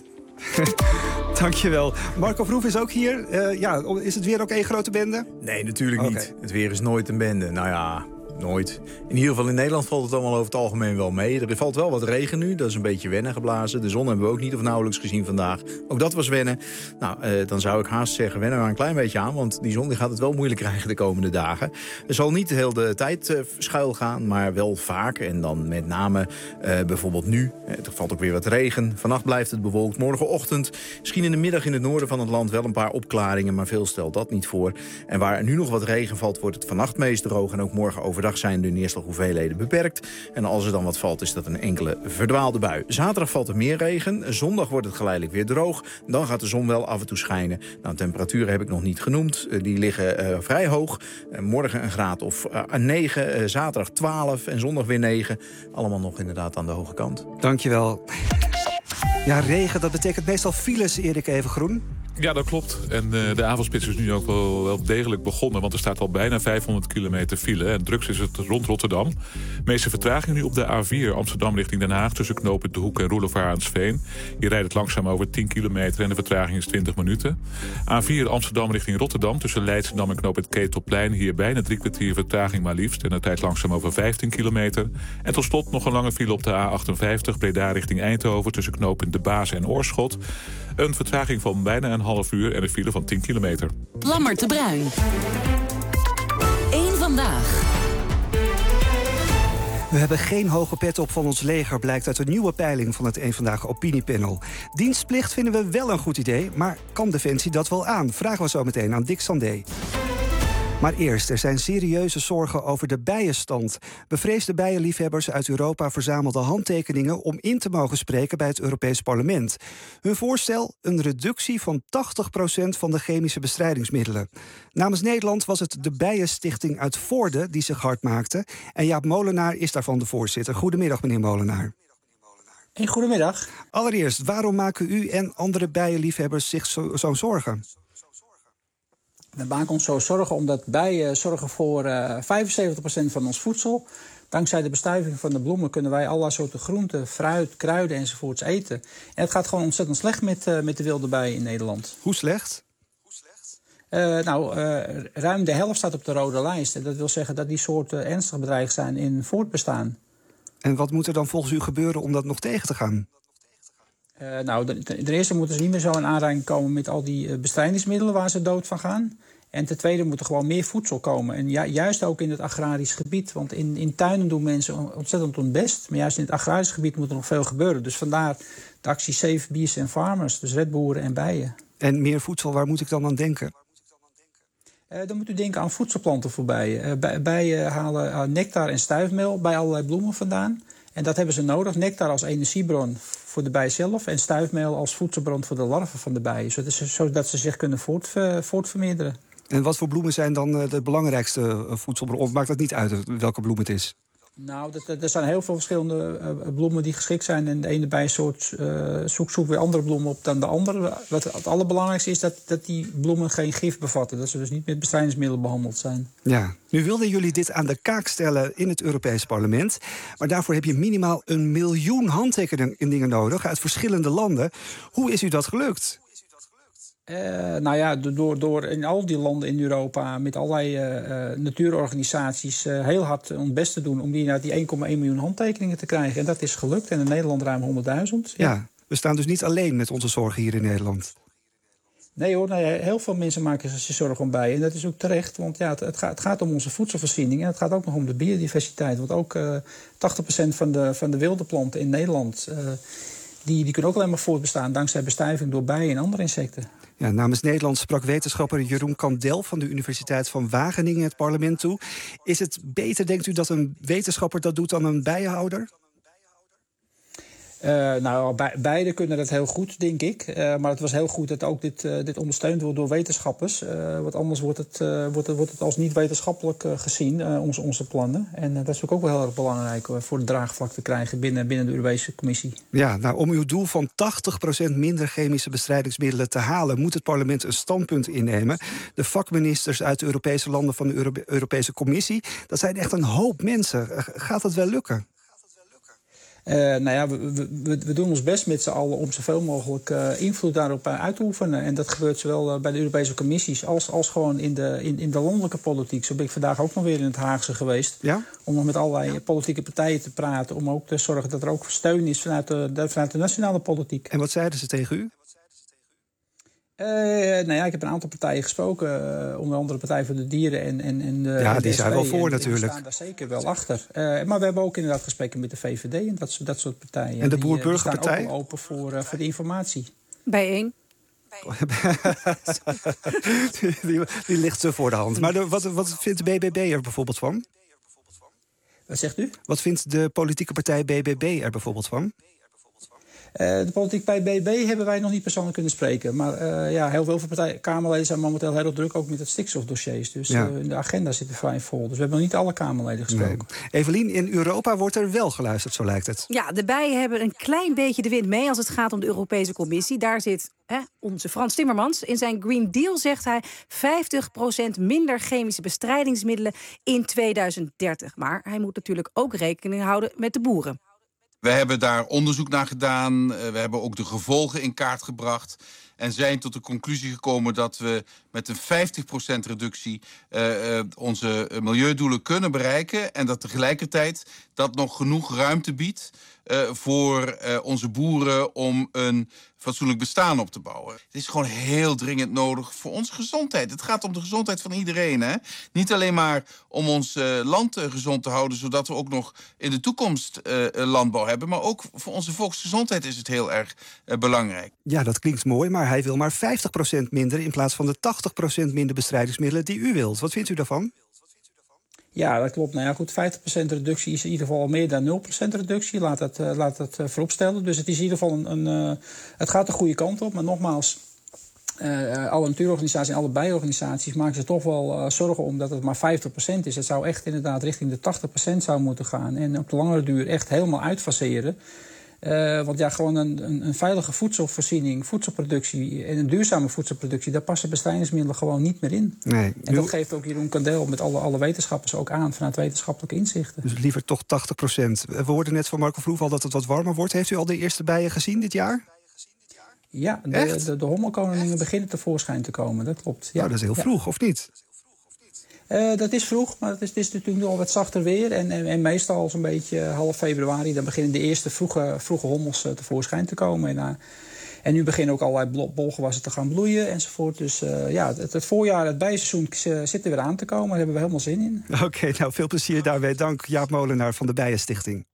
Dankjewel. Marco Verhoef is ook hier. Is het weer ook één grote bende? Nee, natuurlijk niet. Het weer is nooit een bende. Nou ja, nooit. In ieder geval in Nederland valt het allemaal over het algemeen wel mee. Er valt wel wat regen nu, dat is een beetje wennen geblazen. De zon hebben we ook niet of nauwelijks gezien vandaag. Ook dat was wennen. Nou, dan zou ik haast zeggen, wennen we een klein beetje aan, want die zon die gaat het wel moeilijk krijgen de komende dagen. Er zal niet de hele tijd schuil gaan, maar wel vaak. En dan met name bijvoorbeeld nu. Er valt ook weer wat regen. Vannacht blijft het bewolkt. Morgenochtend, misschien in de middag in het noorden van het land wel een paar opklaringen, maar veel stelt dat niet voor. En waar er nu nog wat regen valt, wordt het vannacht meest droog. En ook morgen overdag zijn de neerslaghoeveelheden beperkt. En als er dan wat valt, is dat een enkele verdwaalde bui. Zaterdag valt er meer regen. Zondag wordt het geleidelijk weer droog. Dan gaat de zon wel af en toe schijnen. Nou, temperaturen heb ik nog niet genoemd. Die liggen vrij hoog. Morgen een graad of 9. Zaterdag 12 en zondag weer 9. Allemaal nog inderdaad aan de hoge kant. Dankjewel. Ja, regen, dat betekent meestal files, Erik Evengroen. Ja, dat klopt. En de avondspits is nu ook wel degelijk begonnen, want er staat al bijna 500 kilometer file. En drugs is het rond Rotterdam. De meeste vertraging nu op de A4 Amsterdam richting Den Haag tussen knooppunt De Hoek en Roelofaar-Aansveen. Hier rijdt het langzaam over 10 kilometer en de vertraging is 20 minuten. A4 Amsterdam richting Rotterdam tussen Leidschendam en knooppunt Ketelplein. Hier bijna 3 kwartier vertraging maar liefst. En het rijdt langzaam over 15 kilometer. En tot slot nog een lange file op de A58 Breda richting Eindhoven tussen knooppunt De Baas en Oorschot. Een vertraging van bijna een half uur en een file van 10 kilometer. Lammert de Bruin. Eén vandaag. We hebben geen hoge pet op van ons leger, blijkt uit een nieuwe peiling van het Eén Vandaag opiniepanel. Dienstplicht vinden we wel een goed idee, maar kan Defensie dat wel aan? Vragen we zo meteen aan Dick Sandé. Maar eerst, er zijn serieuze zorgen over de bijenstand. Bevreesde bijenliefhebbers uit Europa verzamelden handtekeningen om in te mogen spreken bij het Europees Parlement. Hun voorstel: een reductie van 80% van de chemische bestrijdingsmiddelen. Namens Nederland was het de Bijenstichting uit Voorde die zich hard maakte. En Jaap Molenaar is daarvan de voorzitter. Goedemiddag, meneer Molenaar. Goedemiddag. Allereerst, waarom maken u en andere bijenliefhebbers zich zo'n zorgen? We maken ons zo zorgen omdat bijen zorgen voor 75% van ons voedsel. Dankzij de bestuiving van de bloemen kunnen wij allerlei soorten groenten, fruit, kruiden enzovoorts eten. En het gaat gewoon ontzettend slecht met de wilde bijen in Nederland. Hoe slecht? Ruim de helft staat op de rode lijst. En dat wil zeggen dat die soorten ernstig bedreigd zijn in voortbestaan. En wat moet er dan volgens u gebeuren om dat nog tegen te gaan? Ten eerste moeten ze niet meer zo in aanraking komen met al die bestrijdingsmiddelen waar ze dood van gaan. En ten tweede moet er gewoon meer voedsel komen. En juist ook in het agrarisch gebied. Want in tuinen doen mensen ontzettend hun best. Maar juist in het agrarisch gebied moet er nog veel gebeuren. Dus vandaar de actie Save Bees and Farmers. Dus redboeren en bijen. En meer voedsel, waar moet ik dan aan denken? Dan moet u denken aan voedselplanten voor bijen. Bijen halen nectar en stuifmeel bij allerlei bloemen vandaan. En dat hebben ze nodig. Nectar als energiebron voor de bij zelf en stuifmeel als voedselbron voor de larven van de bijen. Zodat ze zich kunnen voortvermeerderen. En wat voor bloemen zijn dan de belangrijkste voedselbron? Of maakt het niet uit welke bloem het is? Nou, er zijn heel veel verschillende bloemen die geschikt zijn. En de ene bijsoort zoekt weer andere bloemen op dan de andere. Wat het allerbelangrijkste is dat die bloemen geen gif bevatten. Dat ze dus niet met bestrijdingsmiddelen behandeld zijn. Ja, nu wilden jullie dit aan de kaak stellen in het Europees Parlement. Maar daarvoor heb je minimaal 1 miljoen handtekeningen nodig uit verschillende landen. Hoe is u dat gelukt? Door in al die landen in Europa met allerlei natuurorganisaties heel hard ons best te doen om die 1,1 miljoen handtekeningen te krijgen. En dat is gelukt. En in Nederland ruim 100.000. Ja, we staan dus niet alleen met onze zorgen hier in Nederland. Nee hoor, heel veel mensen maken zich zorgen om bijen. En dat is ook terecht, want het gaat om onze voedselvoorziening. En het gaat ook nog om de biodiversiteit. Want ook 80% van de wilde planten in Nederland die kunnen ook alleen maar voortbestaan dankzij bestuiving door bijen en andere insecten. Ja, namens Nederland sprak wetenschapper Jeroen Kandel van de Universiteit van Wageningen het parlement toe. Is het beter, denkt u, dat een wetenschapper dat doet dan een bijenhouder? Beide kunnen dat heel goed, denk ik. Maar het was heel goed dat ook dit ondersteund wordt door wetenschappers. Want anders wordt het als niet wetenschappelijk gezien, onze plannen. En dat is ook wel heel erg belangrijk voor het draagvlak te krijgen binnen de Europese Commissie. Ja, om uw doel van 80% minder chemische bestrijdingsmiddelen te halen, moet het parlement een standpunt innemen. De vakministers uit de Europese landen van de Europese Commissie, dat zijn echt een hoop mensen. Gaat dat wel lukken? We doen ons best met z'n allen om zoveel mogelijk invloed daarop uit te oefenen. En dat gebeurt zowel bij de Europese commissies als gewoon in de landelijke politiek. Zo ben ik vandaag ook nog weer in het Haagse geweest. Ja? Om nog met allerlei politieke partijen te praten. Om ook te zorgen dat er ook steun is vanuit de nationale politiek. En wat zeiden ze tegen u? Ik heb een aantal partijen gesproken, onder andere de Partij voor de Dieren en de die zijn wel voor natuurlijk. Die staan daar zeker wel achter. Maar we hebben ook inderdaad gesprekken met de VVD en dat soort partijen. En de Boer-Burgerpartij? Die staan ook open voor de informatie. Bijeen. die ligt zo voor de hand. Maar wat vindt de BBB er bijvoorbeeld van? Wat zegt u? Wat vindt de politieke partij BBB er bijvoorbeeld van? De politiek bij BB hebben wij nog niet persoonlijk kunnen spreken. Maar heel veel Kamerleden zijn momenteel heel druk, ook met het stikstofdossiers. Dus in de agenda zit er vrij vol. Dus we hebben nog niet alle Kamerleden gesproken. Nee. Evelien, in Europa wordt er wel geluisterd, zo lijkt het. Ja, de bijen hebben een klein beetje de wind mee als het gaat om de Europese Commissie. Daar zit onze Frans Timmermans. In zijn Green Deal zegt hij 50% minder chemische bestrijdingsmiddelen in 2030. Maar hij moet natuurlijk ook rekening houden met de boeren. We hebben daar onderzoek naar gedaan. We hebben ook de gevolgen in kaart gebracht. En zijn tot de conclusie gekomen dat we met een 50% reductie onze milieudoelen kunnen bereiken. En dat tegelijkertijd dat nog genoeg ruimte biedt voor onze boeren om een fatsoenlijk bestaan op te bouwen. Het is gewoon heel dringend nodig voor onze gezondheid. Het gaat om de gezondheid van iedereen. Hè? Niet alleen maar om ons land gezond te houden, zodat we ook nog in de toekomst landbouw hebben. Maar ook voor onze volksgezondheid is het heel erg belangrijk. Ja, dat klinkt mooi, maar hij wil maar 50% minder in plaats van de 80% minder bestrijdingsmiddelen die u wilt. Wat vindt u daarvan? Ja, dat klopt. 50% reductie is in ieder geval meer dan 0% reductie. Laat dat vooropstellen. Dus het is in ieder geval het gaat de goede kant op. Maar nogmaals, alle natuurorganisaties en alle bijenorganisaties maken zich toch wel zorgen om dat het maar 50% is. Het zou echt inderdaad richting de 80% zou moeten gaan. En op de langere duur echt helemaal uitfaseren. Want gewoon een veilige voedselvoorziening, voedselproductie en een duurzame voedselproductie, daar passen bestrijdingsmiddelen gewoon niet meer in. Nee, en dat geeft ook Jeroen Kandel met alle wetenschappers ook aan vanuit wetenschappelijke inzichten. Dus liever toch 80%. We hoorden net van Marco Verhoef al dat het wat warmer wordt. Heeft u al de eerste bijen gezien dit jaar? Ja, de hommelkoningen beginnen tevoorschijn te komen, dat klopt. Ja, dat is heel vroeg, of niet? Dat is vroeg, maar het is natuurlijk nu al wat zachter weer. En meestal zo'n beetje half februari, dan beginnen de eerste vroege hommels tevoorschijn te komen. En nu beginnen ook allerlei bolgewassen te gaan bloeien enzovoort. Dus het voorjaar, het bijseizoen zit er weer aan te komen. Daar hebben we helemaal zin in. Oké, veel plezier daarmee. Dank Jaap Molenaar van de Bijenstichting.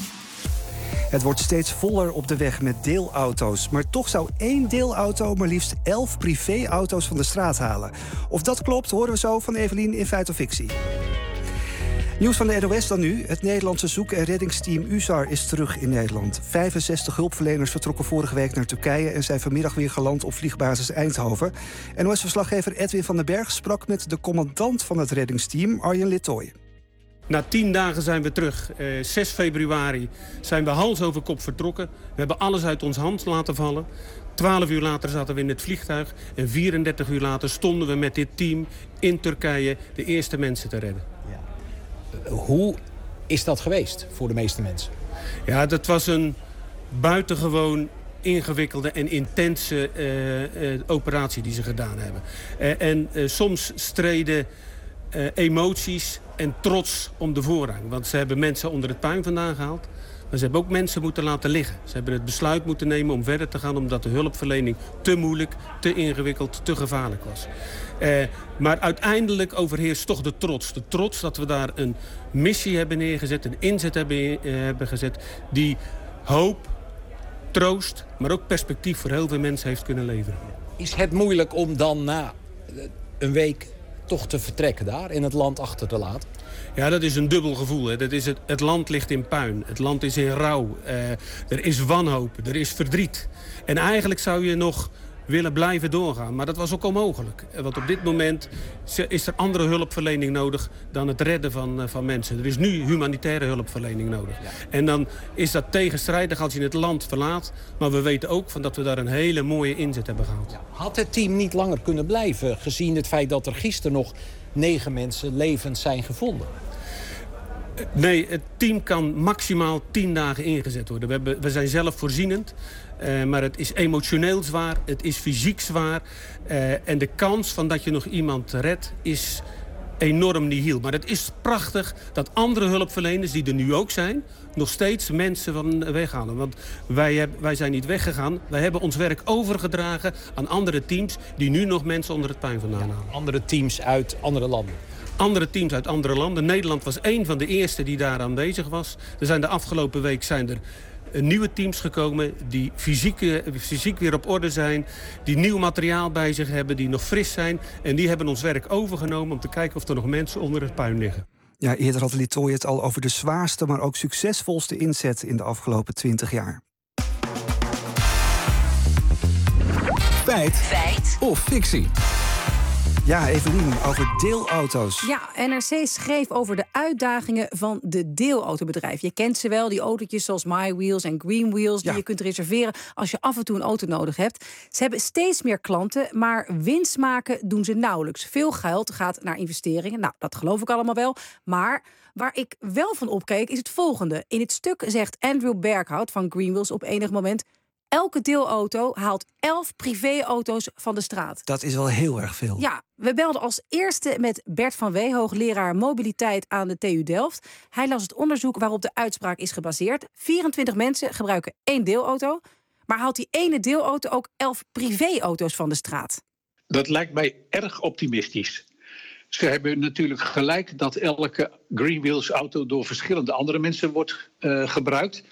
Het wordt steeds voller op de weg met deelauto's. Maar toch zou 1 deelauto maar liefst 11 privéauto's van de straat halen. Of dat klopt, horen we zo van Evelien in Feit of Fictie. Nieuws van de NOS dan nu. Het Nederlandse zoek- en reddingsteam USAR is terug in Nederland. 65 hulpverleners vertrokken vorige week naar Turkije en zijn vanmiddag weer geland op vliegbasis Eindhoven. NOS-verslaggever Edwin van den Berg sprak met de commandant van het reddingsteam, Arjen Littooij. Na 10 dagen zijn we terug. 6 februari zijn we hals over kop vertrokken. We hebben alles uit ons hand laten vallen. 12 uur later zaten we in het vliegtuig. En 34 uur later stonden we met dit team in Turkije de eerste mensen te redden. Hoe is dat geweest voor de meeste mensen? Ja, dat was een buitengewoon ingewikkelde en intense operatie die ze gedaan hebben. Soms streden emoties en trots om de voorrang. Want ze hebben mensen onder het puin vandaan gehaald. Maar ze hebben ook mensen moeten laten liggen. Ze hebben het besluit moeten nemen om verder te gaan, omdat de hulpverlening te moeilijk, te ingewikkeld, te gevaarlijk was. Maar uiteindelijk overheerst toch de trots. De trots dat we daar een missie hebben neergezet, een inzet hebben gezet die hoop, troost, maar ook perspectief voor heel veel mensen heeft kunnen leveren. Is het moeilijk om dan na een week toch te vertrekken daar en het land achter te laten? Ja, dat is een dubbel gevoel. Hè. Dat is het land ligt in puin. Het land is in rouw. Er is wanhoop. Er is verdriet. En eigenlijk zou je nog willen blijven doorgaan. Maar dat was ook onmogelijk. Want op dit moment is er andere hulpverlening nodig dan het redden van mensen. Er is nu humanitaire hulpverlening nodig. Ja. En dan is dat tegenstrijdig als je het land verlaat. Maar we weten ook dat we daar een hele mooie inzet hebben gehaald. Ja. Had het team niet langer kunnen blijven, gezien het feit dat er gisteren nog 9 mensen levend zijn gevonden? Nee, het team kan maximaal 10 dagen ingezet worden. We zijn zelf voorzienend, maar het is emotioneel zwaar, het is fysiek zwaar. En de kans van dat je nog iemand redt is enorm nihil. Maar het is prachtig dat andere hulpverleners, die er nu ook zijn, nog steeds mensen van weghalen. Want wij zijn niet weggegaan. Wij hebben ons werk overgedragen aan andere teams die nu nog mensen onder het puin vandaan halen. Andere teams uit andere landen? Andere teams uit andere landen. Nederland was een van de eerste die daar aanwezig was. De afgelopen week zijn er nieuwe teams gekomen die fysiek weer op orde zijn, die nieuw materiaal bij zich hebben, die nog fris zijn. En die hebben ons werk overgenomen om te kijken of er nog mensen onder het puin liggen. Ja, eerder had Littooij het al over de zwaarste, maar ook succesvolste inzet in de afgelopen 20 jaar. Feit of fictie? Ja, Evelien, over deelauto's. Ja, NRC schreef over de uitdagingen van de deelautobedrijven. Je kent ze wel, die autootjes zoals MyWheels en Greenwheels die je kunt reserveren als je af en toe een auto nodig hebt. Ze hebben steeds meer klanten, maar winst maken doen ze nauwelijks. Veel geld gaat naar investeringen. Nou, dat geloof ik allemaal wel. Maar waar ik wel van opkeek is het volgende. In het stuk zegt Andrew Berghout van Greenwheels op enig moment: elke deelauto haalt 11 privéauto's van de straat. Dat is wel heel erg veel. Ja, we belden als eerste met Bert van Wee, hoogleraar mobiliteit aan de TU Delft. Hij las het onderzoek waarop de uitspraak is gebaseerd. 24 mensen gebruiken 1 deelauto. Maar haalt die ene deelauto ook 11 privéauto's van de straat? Dat lijkt mij erg optimistisch. Ze hebben natuurlijk gelijk dat elke Greenwheels auto door verschillende andere mensen wordt gebruikt.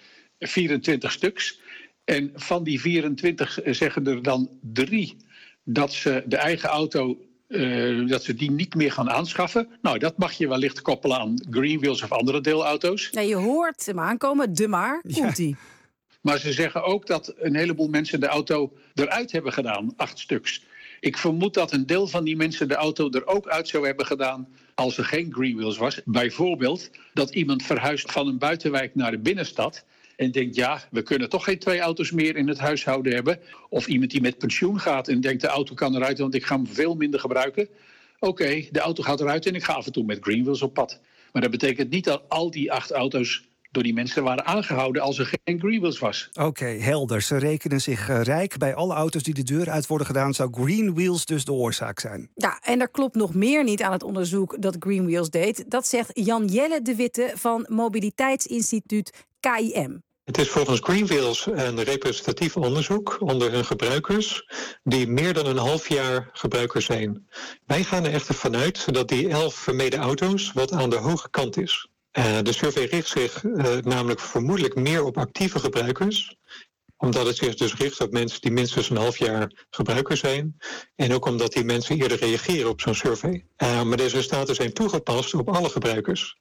24 stuks. En van die 24 zeggen er dan 3 dat ze de eigen auto dat ze die niet meer gaan aanschaffen. Nou, dat mag je wellicht koppelen aan Greenwheels of andere deelauto's. Ja, je hoort hem aankomen, komt-ie. Maar ze zeggen ook dat een heleboel mensen de auto eruit hebben gedaan, 8 stuks. Ik vermoed dat een deel van die mensen de auto er ook uit zou hebben gedaan als er geen Greenwheels was. Bijvoorbeeld dat iemand verhuist van een buitenwijk naar de binnenstad en denkt, ja, we kunnen toch geen 2 auto's meer in het huishouden hebben. Of iemand die met pensioen gaat en denkt, de auto kan eruit, want ik ga hem veel minder gebruiken. Oké, de auto gaat eruit en ik ga af en toe met Greenwheels op pad. Maar dat betekent niet dat al die 8 auto's door die mensen waren aangehouden als er geen Greenwheels was. Oké, helder. Ze rekenen zich rijk. Bij alle auto's die de deur uit worden gedaan zou Greenwheels dus de oorzaak zijn. Ja, en er klopt nog meer niet aan het onderzoek dat Greenwheels deed. Dat zegt Jan-Jelle de Witte van Mobiliteitsinstituut KIM. Het is volgens Greenwheels een representatief onderzoek onder hun gebruikers die meer dan een half jaar gebruiker zijn. Wij gaan er echter vanuit dat die 11 vermeden auto's wat aan de hoge kant is. De survey richt zich namelijk vermoedelijk meer op actieve gebruikers, omdat het zich dus richt op mensen die minstens een half jaar gebruiker zijn. En ook omdat die mensen eerder reageren op zo'n survey. Maar deze resultaten zijn toegepast op alle gebruikers.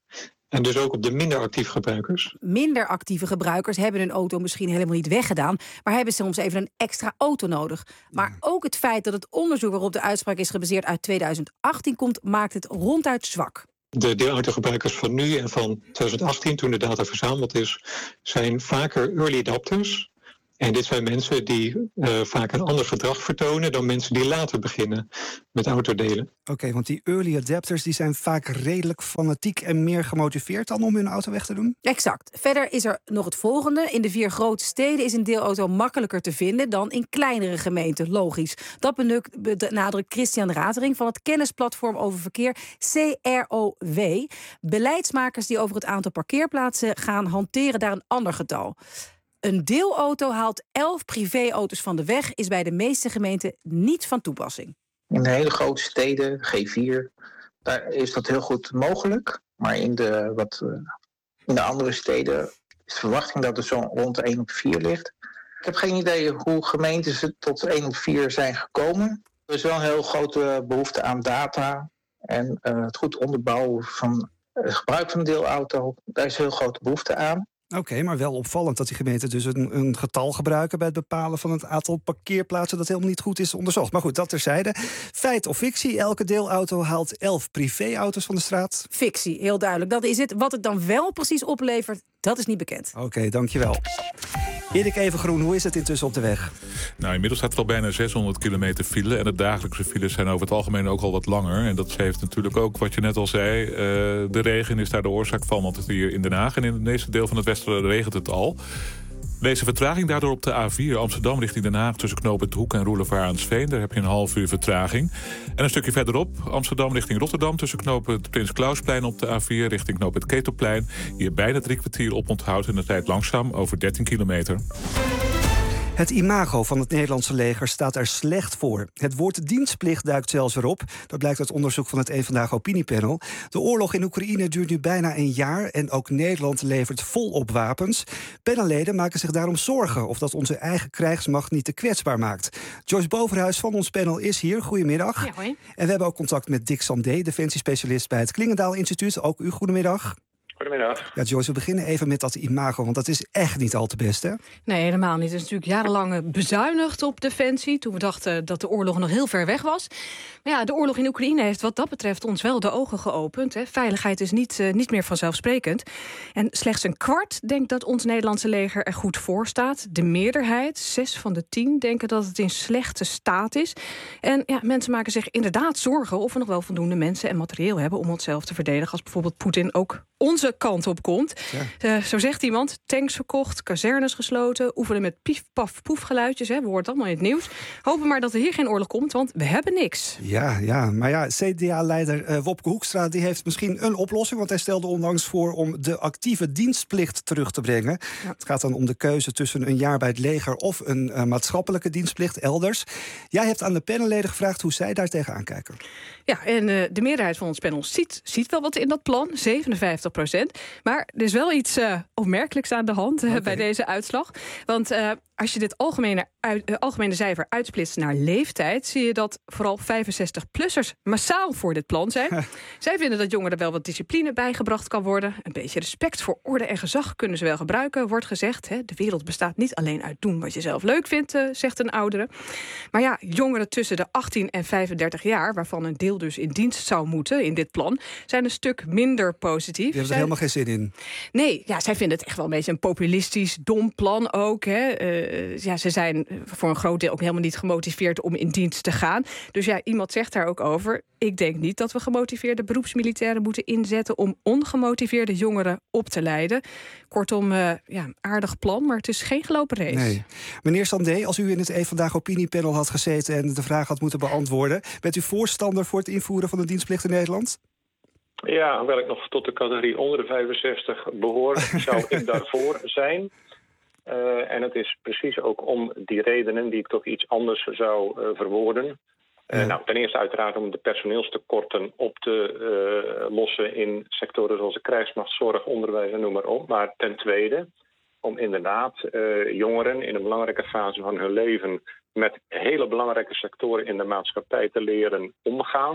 En dus ook op de minder actieve gebruikers. Minder actieve gebruikers hebben hun auto misschien helemaal niet weggedaan, maar hebben soms even een extra auto nodig. Maar ook het feit dat het onderzoek waarop de uitspraak is gebaseerd uit 2018 komt, maakt het ronduit zwak. De deelautogebruikers van nu en van 2018, toen de data verzameld is, zijn vaker early adopters. En dit zijn mensen die vaak een ander gedrag vertonen dan mensen die later beginnen met autodelen. Oké, want die early adapters die zijn vaak redelijk fanatiek en meer gemotiveerd dan om hun auto weg te doen? Exact. Verder is er nog het volgende. In de 4 grote steden is een deelauto makkelijker te vinden dan in kleinere gemeenten. Logisch. Dat benadrukt Christian Ratering van het kennisplatform over verkeer CROW. Beleidsmakers die over het aantal parkeerplaatsen gaan hanteren daar een ander getal. Een deelauto haalt 11 privéauto's van de weg, is bij de meeste gemeenten niet van toepassing. In de hele grote steden, G4, daar is dat heel goed mogelijk. Maar in de andere steden is de verwachting dat het zo rond de 1 op 4 ligt. Ik heb geen idee hoe gemeentes tot 1 op 4 zijn gekomen. Er is wel een heel grote behoefte aan data en het goed onderbouwen van het gebruik van een deelauto. Daar is heel grote behoefte aan. Oké, maar wel opvallend dat die gemeenten dus een getal gebruiken bij het bepalen van het aantal parkeerplaatsen dat helemaal niet goed is onderzocht. Maar goed, dat terzijde. Feit of fictie, elke deelauto haalt 11 privéauto's van de straat? Fictie, heel duidelijk. Dat is het. Wat het dan wel precies oplevert, dat is niet bekend. Oké, dankjewel. Erik Evengroen, hoe is het intussen op de weg? Nou, inmiddels staat er al bijna 600 kilometer file. En de dagelijkse files zijn over het algemeen ook al wat langer. En dat heeft natuurlijk ook, wat je net al zei, de regen is daar de oorzaak van. Want het hier in Den Haag en in het meeste deel van het westen regent het al. Deze vertraging daardoor op de A4 Amsterdam richting Den Haag tussen knooppunt Hoek en Roelevarensveen. Daar heb je een half uur vertraging. En een stukje verderop Amsterdam richting Rotterdam tussen knooppunt Prins Klausplein op de A4 richting knooppunt Ketelplein. Hier bijna 3 kwartier op onthoud en de tijd langzaam over 13 kilometer. Het imago van het Nederlandse leger staat er slecht voor. Het woord dienstplicht duikt zelfs erop. Dat blijkt uit onderzoek van het Eén Vandaag opiniepanel. De oorlog in Oekraïne duurt nu bijna een jaar en ook Nederland levert volop wapens. Panelleden maken zich daarom zorgen of dat onze eigen krijgsmacht niet te kwetsbaar maakt. Joyce Bovenhuis van ons panel is hier. Goedemiddag. Ja, hoi. En we hebben ook contact met Dick Sandé, defensiespecialist bij het Klingendaal Instituut. Ook u, goedemiddag. Goedemiddag. Ja, Joyce, we beginnen even met dat imago, want dat is echt niet al te best, hè? Nee, helemaal niet. Het is natuurlijk jarenlang bezuinigd op defensie, toen we dachten dat de oorlog nog heel ver weg was. Maar ja, de oorlog in Oekraïne heeft wat dat betreft ons wel de ogen geopend. Hè. Veiligheid is niet meer vanzelfsprekend. En slechts een kwart denkt dat ons Nederlandse leger er goed voor staat. De meerderheid, 6 van de 10, denken dat het in slechte staat is. En ja, mensen maken zich inderdaad zorgen of we nog wel voldoende mensen en materieel hebben om onszelf te verdedigen als bijvoorbeeld Poetin ook onze kant op komt. Ja. Zo zegt iemand, tanks verkocht, kazernes gesloten, oefenen met pief, paf, poef geluidjes. Hè. We horen het allemaal in het nieuws. Hopen maar dat er hier geen oorlog komt, want we hebben niks. Ja, maar ja, CDA-leider Wopke Hoekstra die heeft misschien een oplossing, want hij stelde onlangs voor om de actieve dienstplicht terug te brengen. Ja. Het gaat dan om de keuze tussen een jaar bij het leger of een maatschappelijke dienstplicht elders. Jij hebt aan de panelleden gevraagd hoe zij daar tegenaan kijken. Ja, en de meerderheid van ons panel ziet wel wat in dat plan, 57%. Maar er is wel iets opmerkelijks aan de hand bij deze uitslag. Want als je dit algemene cijfer uitsplitst naar leeftijd, zie je dat vooral 65-plussers massaal voor dit plan zijn. Zij vinden dat jongeren wel wat discipline bijgebracht kan worden. Een beetje respect voor orde en gezag kunnen ze wel gebruiken, wordt gezegd. Hè. De wereld bestaat niet alleen uit doen wat je zelf leuk vindt, zegt een oudere. Maar ja, jongeren tussen de 18 en 35 jaar, waarvan een deel dus in dienst zou moeten in dit plan, zijn een stuk minder positief. Die hebben er helemaal geen zin in. Nee, ja, zij vinden het echt wel een beetje een populistisch, dom plan ook. Hè. Ze zijn voor een groot deel ook helemaal niet gemotiveerd om in dienst te gaan. Dus ja, iemand zegt daar ook over, ik denk niet dat we gemotiveerde beroepsmilitairen moeten inzetten om ongemotiveerde jongeren op te leiden. Kortom, aardig plan, maar het is geen gelopen race. Nee. Meneer Sandé, als u in het Eén Vandaag opiniepanel had gezeten en de vraag had moeten beantwoorden, bent u voorstander voor het invoeren van de dienstplicht in Nederland? Ja, hoewel ik nog tot de categorie onder de 65 behoor, zou ik daarvoor zijn. En het is precies ook om die redenen die ik toch iets anders zou verwoorden. Ten eerste uiteraard om de personeelstekorten op te lossen in sectoren zoals de krijgsmacht, zorg, onderwijs en noem maar op. Maar ten tweede om inderdaad jongeren in een belangrijke fase van hun leven met hele belangrijke sectoren in de maatschappij te leren omgaan.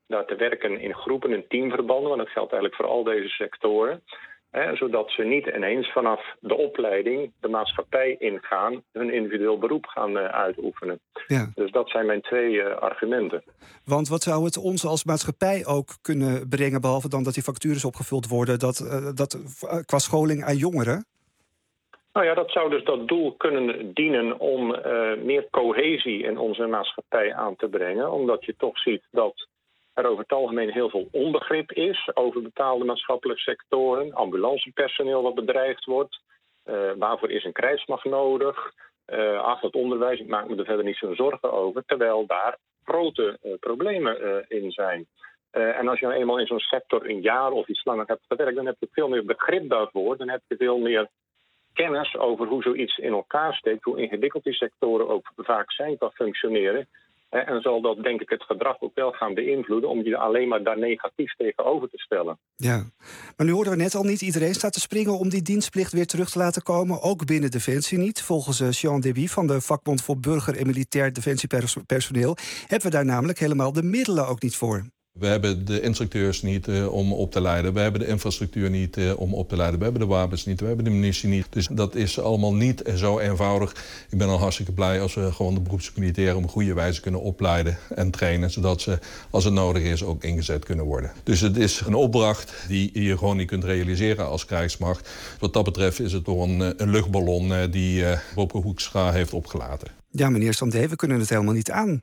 daar te werken in groepen, in teamverbanden, want dat geldt eigenlijk voor al deze sectoren. Zodat ze niet ineens vanaf de opleiding de maatschappij ingaan, hun individueel beroep gaan uitoefenen. Ja. Dus dat zijn mijn 2 argumenten. Want wat zou het ons als maatschappij ook kunnen brengen, behalve dan dat die vacatures opgevuld worden, dat qua scholing aan jongeren? Nou ja, dat zou dus dat doel kunnen dienen om meer cohesie in onze maatschappij aan te brengen. Omdat je toch ziet dat er over het algemeen heel veel onbegrip is over bepaalde maatschappelijke sectoren. Ambulancepersoneel wat bedreigd wordt. Waarvoor is een krijgsmacht nodig? Het onderwijs, ik maak me er verder niet zo'n zorgen over. Terwijl daar grote problemen in zijn. En als je nou eenmaal in zo'n sector een jaar of iets langer hebt gewerkt, dan heb je veel meer begrip daarvoor. Dan heb je veel meer kennis over hoe zoiets in elkaar steekt, hoe ingewikkeld die sectoren ook vaak zijn qua functioneren. En zal dat, denk ik, het gedrag ook wel gaan beïnvloeden om je alleen maar daar negatief tegenover te stellen. Ja, maar nu hoorden we net al, niet iedereen staat te springen om die dienstplicht weer terug te laten komen. Ook binnen Defensie niet. Volgens Jean Deby van de vakbond voor burger- en militair defensiepersoneel hebben we daar namelijk helemaal de middelen ook niet voor. We hebben de instructeurs niet om op te leiden. We hebben de infrastructuur niet om op te leiden. We hebben de wapens niet. We hebben de munitie niet. Dus dat is allemaal niet zo eenvoudig. Ik ben al hartstikke blij als we gewoon de beroepsmilitairen op een goede wijze kunnen opleiden en trainen. Zodat ze, als het nodig is, ook ingezet kunnen worden. Dus het is een opdracht die je gewoon niet kunt realiseren als krijgsmacht. Wat dat betreft is het toch een luchtballon die Wopke Hoekstra heeft opgelaten. Ja, meneer Sandé, we kunnen het helemaal niet aan.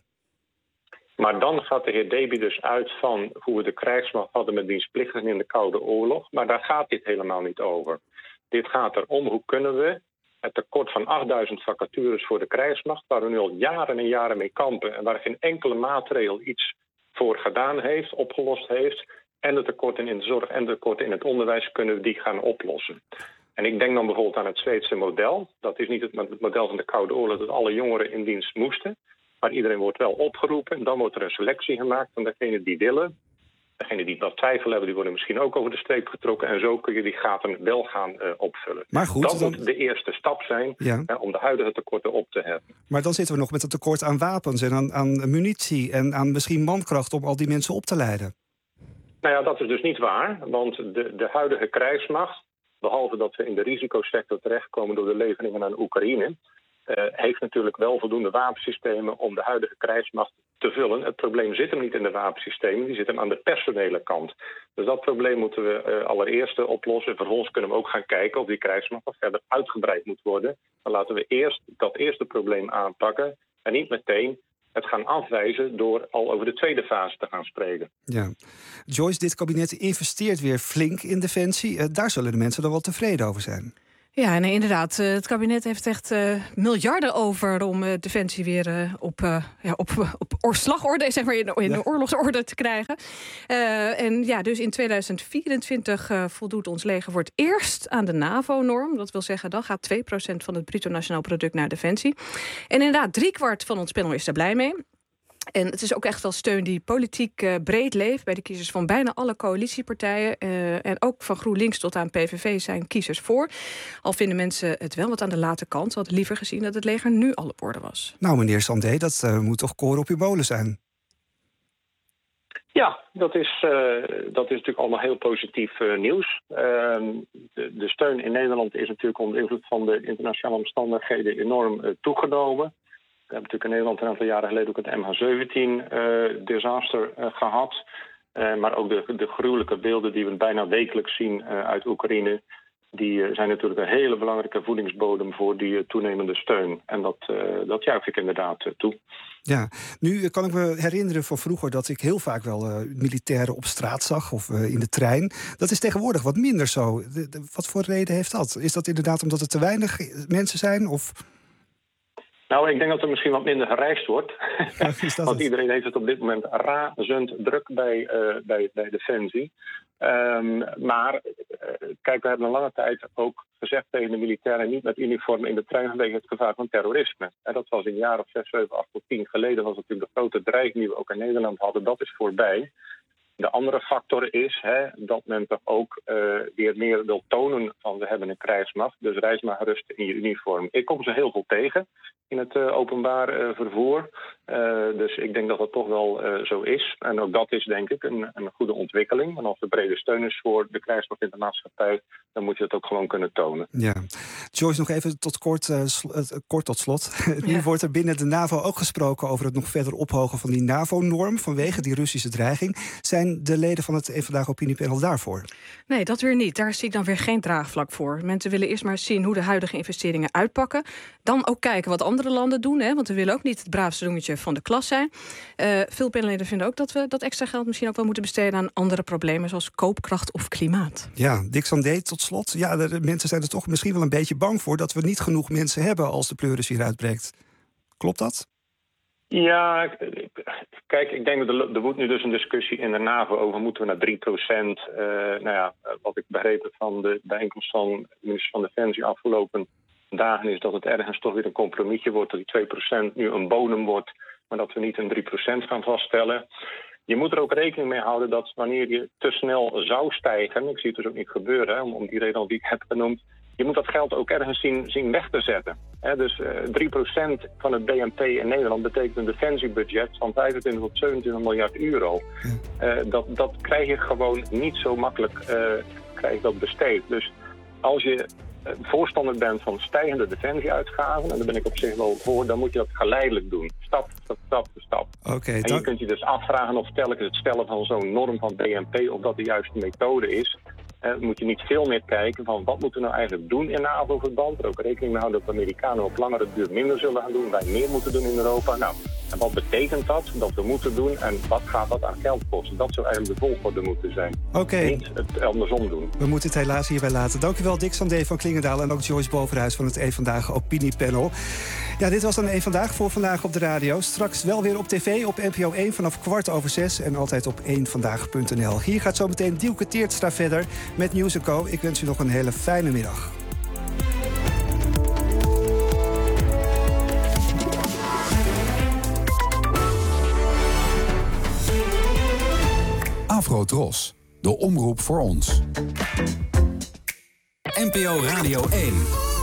Maar dan gaat de heer Deby dus uit van hoe we de krijgsmacht hadden met dienstplichtigen in de Koude Oorlog. Maar daar gaat dit helemaal niet over. Dit gaat erom hoe kunnen we het tekort van 8000 vacatures voor de krijgsmacht, waar we nu al jaren en jaren mee kampen en waar geen enkele maatregel iets voor gedaan heeft, opgelost heeft, en de tekorten in de zorg en de tekorten in het onderwijs, kunnen we die gaan oplossen. En ik denk dan bijvoorbeeld aan het Zweedse model. Dat is niet het model van de Koude Oorlog dat alle jongeren in dienst moesten. Maar iedereen wordt wel opgeroepen en dan wordt er een selectie gemaakt van degenen die willen. Degenen die wat twijfel hebben, die worden misschien ook over de streep getrokken. En zo kun je die gaten wel gaan opvullen. Maar goed, dat moet de eerste stap zijn om de huidige tekorten op te heffen. Maar dan zitten we nog met het tekort aan wapens en aan munitie en aan misschien mankracht om al die mensen op te leiden. Nou ja, dat is dus niet waar. Want de huidige krijgsmacht, behalve dat we in de risicosector terechtkomen door de leveringen aan Oekraïne, heeft natuurlijk wel voldoende wapensystemen om de huidige krijgsmacht te vullen. Het probleem zit hem niet in de wapensystemen, die zit hem aan de personele kant. Dus dat probleem moeten we allereerst oplossen. Vervolgens kunnen we ook gaan kijken of die krijgsmacht nog verder uitgebreid moet worden. Dan laten we eerst dat eerste probleem aanpakken en niet meteen het gaan afwijzen door al over de tweede fase te gaan spreken. Ja. Joyce, dit kabinet investeert weer flink in defensie. Daar zullen de mensen dan wel tevreden over zijn. Ja, nee, inderdaad. Het kabinet heeft echt miljarden over om Defensie weer op slagorde, zeg maar in de oorlogsorde te krijgen. En ja, dus in 2024 voldoet ons leger voor het eerst aan de NAVO-norm. Dat wil zeggen, dan gaat 2% van het bruto nationaal product naar Defensie. En inderdaad, 3/4 van ons panel is er blij mee. En het is ook echt wel steun die politiek breed leeft bij de kiezers van bijna alle coalitiepartijen. En ook van GroenLinks tot aan PVV zijn kiezers voor. Al vinden mensen het wel wat aan de late kant. Ze hadden liever gezien dat het leger nu al op orde was. Nou, meneer Sandé, dat moet toch koren op uw molen zijn? Ja, dat is natuurlijk allemaal heel positief nieuws. De steun in Nederland is natuurlijk onder invloed van de internationale omstandigheden enorm toegenomen. We hebben natuurlijk in Nederland een aantal jaren geleden ook het MH17-disaster gehad. Maar ook de gruwelijke beelden die we bijna wekelijks zien uit Oekraïne, die zijn natuurlijk een hele belangrijke voedingsbodem voor die toenemende steun. En dat juich ik inderdaad toe. Ja, nu kan ik me herinneren van vroeger dat ik heel vaak wel militairen op straat zag of in de trein. Dat is tegenwoordig wat minder zo. Wat voor reden heeft dat? Is dat inderdaad omdat er te weinig mensen zijn? Of... Nou, ik denk dat er misschien wat minder gereisd wordt. Want iedereen heeft het op dit moment razend druk bij Defensie. Maar kijk, we hebben een lange tijd ook gezegd tegen de militairen niet met uniform in de trein vanwege het gevaar van terrorisme. En dat was een jaar of 6, 7, 8 tot 10 geleden was natuurlijk de grote dreiging die we ook in Nederland hadden. Dat is voorbij. De andere factor is dat men toch ook weer meer wil tonen van we hebben een krijgsmacht. Dus reis maar gerust in je uniform. Ik kom ze heel veel tegen in het openbaar vervoer. Dus ik denk dat dat toch wel zo is. En ook dat is denk ik een goede ontwikkeling. En als er brede steun is voor de krijgsmacht in de maatschappij, dan moet je het ook gewoon kunnen tonen. Ja. Joyce, nog even kort tot slot. Nu wordt er binnen de NAVO ook gesproken over het nog verder ophogen van die NAVO-norm vanwege die Russische dreiging. Zijn de leden van het Eén Vandaag Opiniepanel daarvoor? Nee, dat weer niet. Daar zie ik dan weer geen draagvlak voor. Mensen willen eerst maar zien hoe de huidige investeringen uitpakken. Dan ook kijken wat andere landen doen. Want we willen ook niet het braafste jongetje van de klas zijn. Veel panelleden vinden ook dat we dat extra geld misschien ook wel moeten besteden aan andere problemen, zoals koopkracht of klimaat. Ja, Dick Sandé, tot slot. Ja, de mensen zijn er toch misschien wel een beetje bang voor dat we niet genoeg mensen hebben als de pleuris hier uitbreekt. Klopt dat? Ja, kijk, ik denk dat er woedt nu dus een discussie in de NAVO over moeten we naar 3%. Wat ik begreep van de bijeenkomst van de minister van Defensie afgelopen dagen is dat het ergens toch weer een compromisje wordt, dat die 2% nu een bodem wordt, maar dat we niet een 3% gaan vaststellen. Je moet er ook rekening mee houden dat wanneer je te snel zou stijgen, ik zie het dus ook niet gebeuren, om die reden die ik heb genoemd, je moet dat geld ook ergens zien weg te zetten. Dus 3% van het BNP in Nederland betekent een defensiebudget van 25 tot 27 miljard euro. Dat krijg je gewoon niet zo makkelijk besteed. Dus als je voorstander bent van stijgende defensieuitgaven, en daar ben ik op zich wel voor, dan moet je dat geleidelijk doen. Stap voor stap. En je kunt je dus afvragen of telkens het stellen van zo'n norm van BNP, of dat de juiste methode is. Moet je niet veel meer kijken van wat moeten we nou eigenlijk doen in NAVO-verband. Er ook rekening mee houden dat de Amerikanen op langere duur minder zullen gaan doen. Wij meer moeten doen in Europa. Nou, en wat betekent dat we moeten doen en wat gaat dat aan geld kosten? Dat zou eigenlijk de volgorde moeten zijn. Niet het andersom doen. We moeten het helaas hierbij laten. Dank u wel, Dick Sandé van Klingendaal en ook Joyce Bovenhuis van het Eén Vandaag Opiniepanel. Ja, dit was dan Eén Vandaag voor vandaag op de radio. Straks wel weer op tv op NPO 1 vanaf 6:15 en altijd op eenvandaag.nl. Hier gaat zo meteen Dielke Teertstra verder met Nieuws & Co. Ik wens u nog een hele fijne middag. Afro-Tros, de omroep voor ons. NPO Radio 1.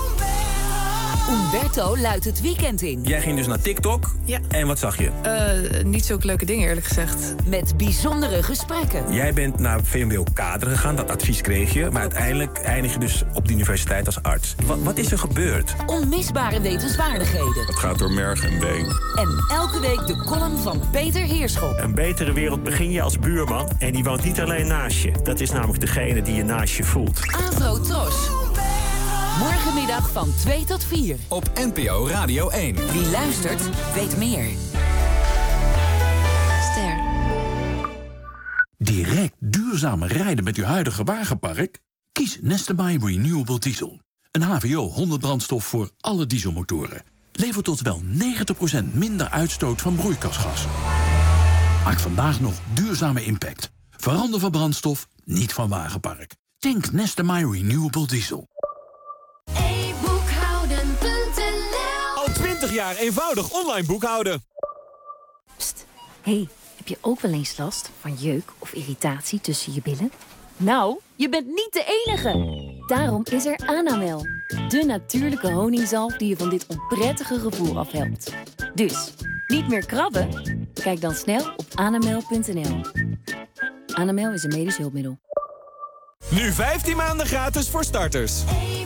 Umberto luidt het weekend in. Jij ging dus naar TikTok. Ja. En wat zag je? Niet zulke leuke dingen, eerlijk gezegd. Met bijzondere gesprekken. Jij bent naar VMBO Kader gegaan, dat advies kreeg je. Maar uiteindelijk eindig je dus op de universiteit als arts. Wat is er gebeurd? Onmisbare wetenswaardigheden. Het gaat door merg en been. En elke week de column van Peter Heerschop. Een betere wereld begin je als buurman. En die woont niet alleen naast je. Dat is namelijk degene die je naast je voelt. Afro-Tros. Morgenmiddag van 2 tot 4. Op NPO Radio 1. Wie luistert, weet meer. Ster. Direct duurzamer rijden met uw huidige wagenpark? Kies Neste-MY Renewable Diesel. Een HVO 100 brandstof voor alle dieselmotoren. Levert tot wel 90% minder uitstoot van broeikasgassen. Maak vandaag nog duurzame impact. Verander van brandstof, niet van wagenpark. Tank Neste-MY Renewable Diesel. Al 20 jaar eenvoudig online boekhouden. Pst, hey, heb je ook wel eens last van jeuk of irritatie tussen je billen? Nou, je bent niet de enige. Daarom is er Anamel. De natuurlijke honingzalf die je van dit onprettige gevoel afhelpt. Dus, niet meer krabben? Kijk dan snel op anamel.nl. Anamel is een medisch hulpmiddel. Nu 15 maanden gratis voor starters.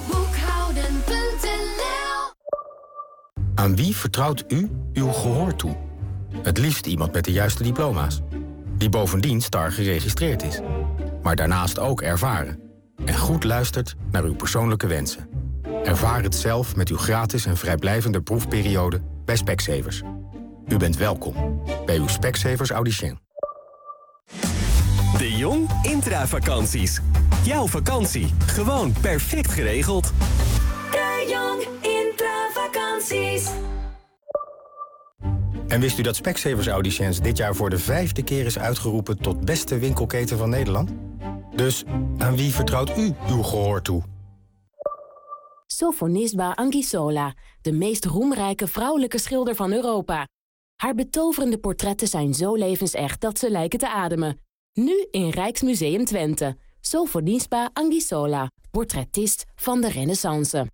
Aan wie vertrouwt u uw gehoor toe? Het liefst iemand met de juiste diploma's. Die bovendien STAR geregistreerd is. Maar daarnaast ook ervaren. En goed luistert naar uw persoonlijke wensen. Ervaar het zelf met uw gratis en vrijblijvende proefperiode bij Specsavers. U bent welkom bij uw Specsavers Audicien. De Jong Intravakanties. Jouw vakantie, gewoon perfect geregeld. De Jong Intravakanties. En wist u dat Specsavers Audiciëns dit jaar voor de 5e keer is uitgeroepen tot beste winkelketen van Nederland? Dus aan wie vertrouwt u uw gehoor toe? Sofonisba Anguissola, de meest roemrijke vrouwelijke schilder van Europa. Haar betoverende portretten zijn zo levensecht dat ze lijken te ademen. Nu in Rijksmuseum Twente. Sophonisba Anguissola, portretist van de Renaissance.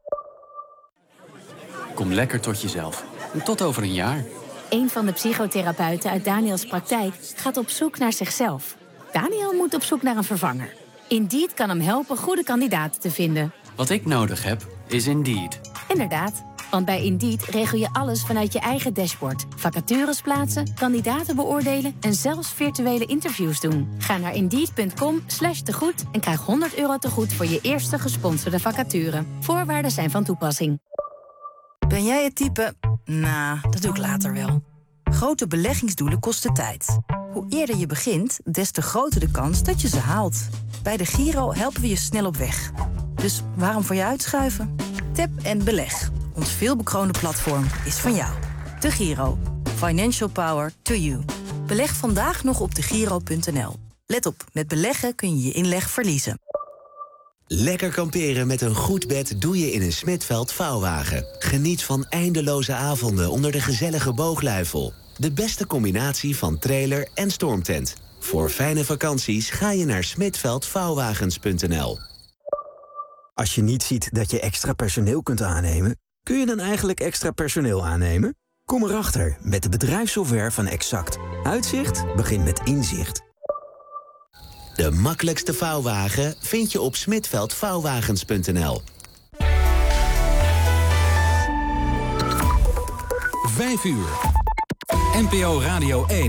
Kom lekker tot jezelf. Tot over een jaar. Een van de psychotherapeuten uit Daniels praktijk gaat op zoek naar zichzelf. Daniel moet op zoek naar een vervanger. Indeed kan hem helpen goede kandidaten te vinden. Wat ik nodig heb, is Indeed. Inderdaad, want bij Indeed regel je alles vanuit je eigen dashboard. Vacatures plaatsen, kandidaten beoordelen en zelfs virtuele interviews doen. Ga naar Indeed.com/tegoed en krijg €100 tegoed voor je eerste gesponsorde vacature. Voorwaarden zijn van toepassing. Ben jij het type? Nou, dat doe ik later wel. Grote beleggingsdoelen kosten tijd. Hoe eerder je begint, des te groter de kans dat je ze haalt. Bij de Giro helpen we je snel op weg. Dus waarom voor je uitschuiven? Tap en beleg. Ons veelbekroonde platform is van jou. De Giro. Financial power to you. Beleg vandaag nog op degiro.nl. Let op, met beleggen kun je je inleg verliezen. Lekker kamperen met een goed bed doe je in een Smitveld vouwwagen. Geniet van eindeloze avonden onder de gezellige boogluifel. De beste combinatie van trailer en stormtent. Voor fijne vakanties ga je naar smitveldvouwwagens.nl. Als je niet ziet dat je extra personeel kunt aannemen, kun je dan eigenlijk extra personeel aannemen? Kom erachter met de bedrijfssoftware van Exact. Uitzicht begint met inzicht. De makkelijkste vouwwagen vind je op smitveldvouwwagens.nl. 5 uur. NPO Radio 1.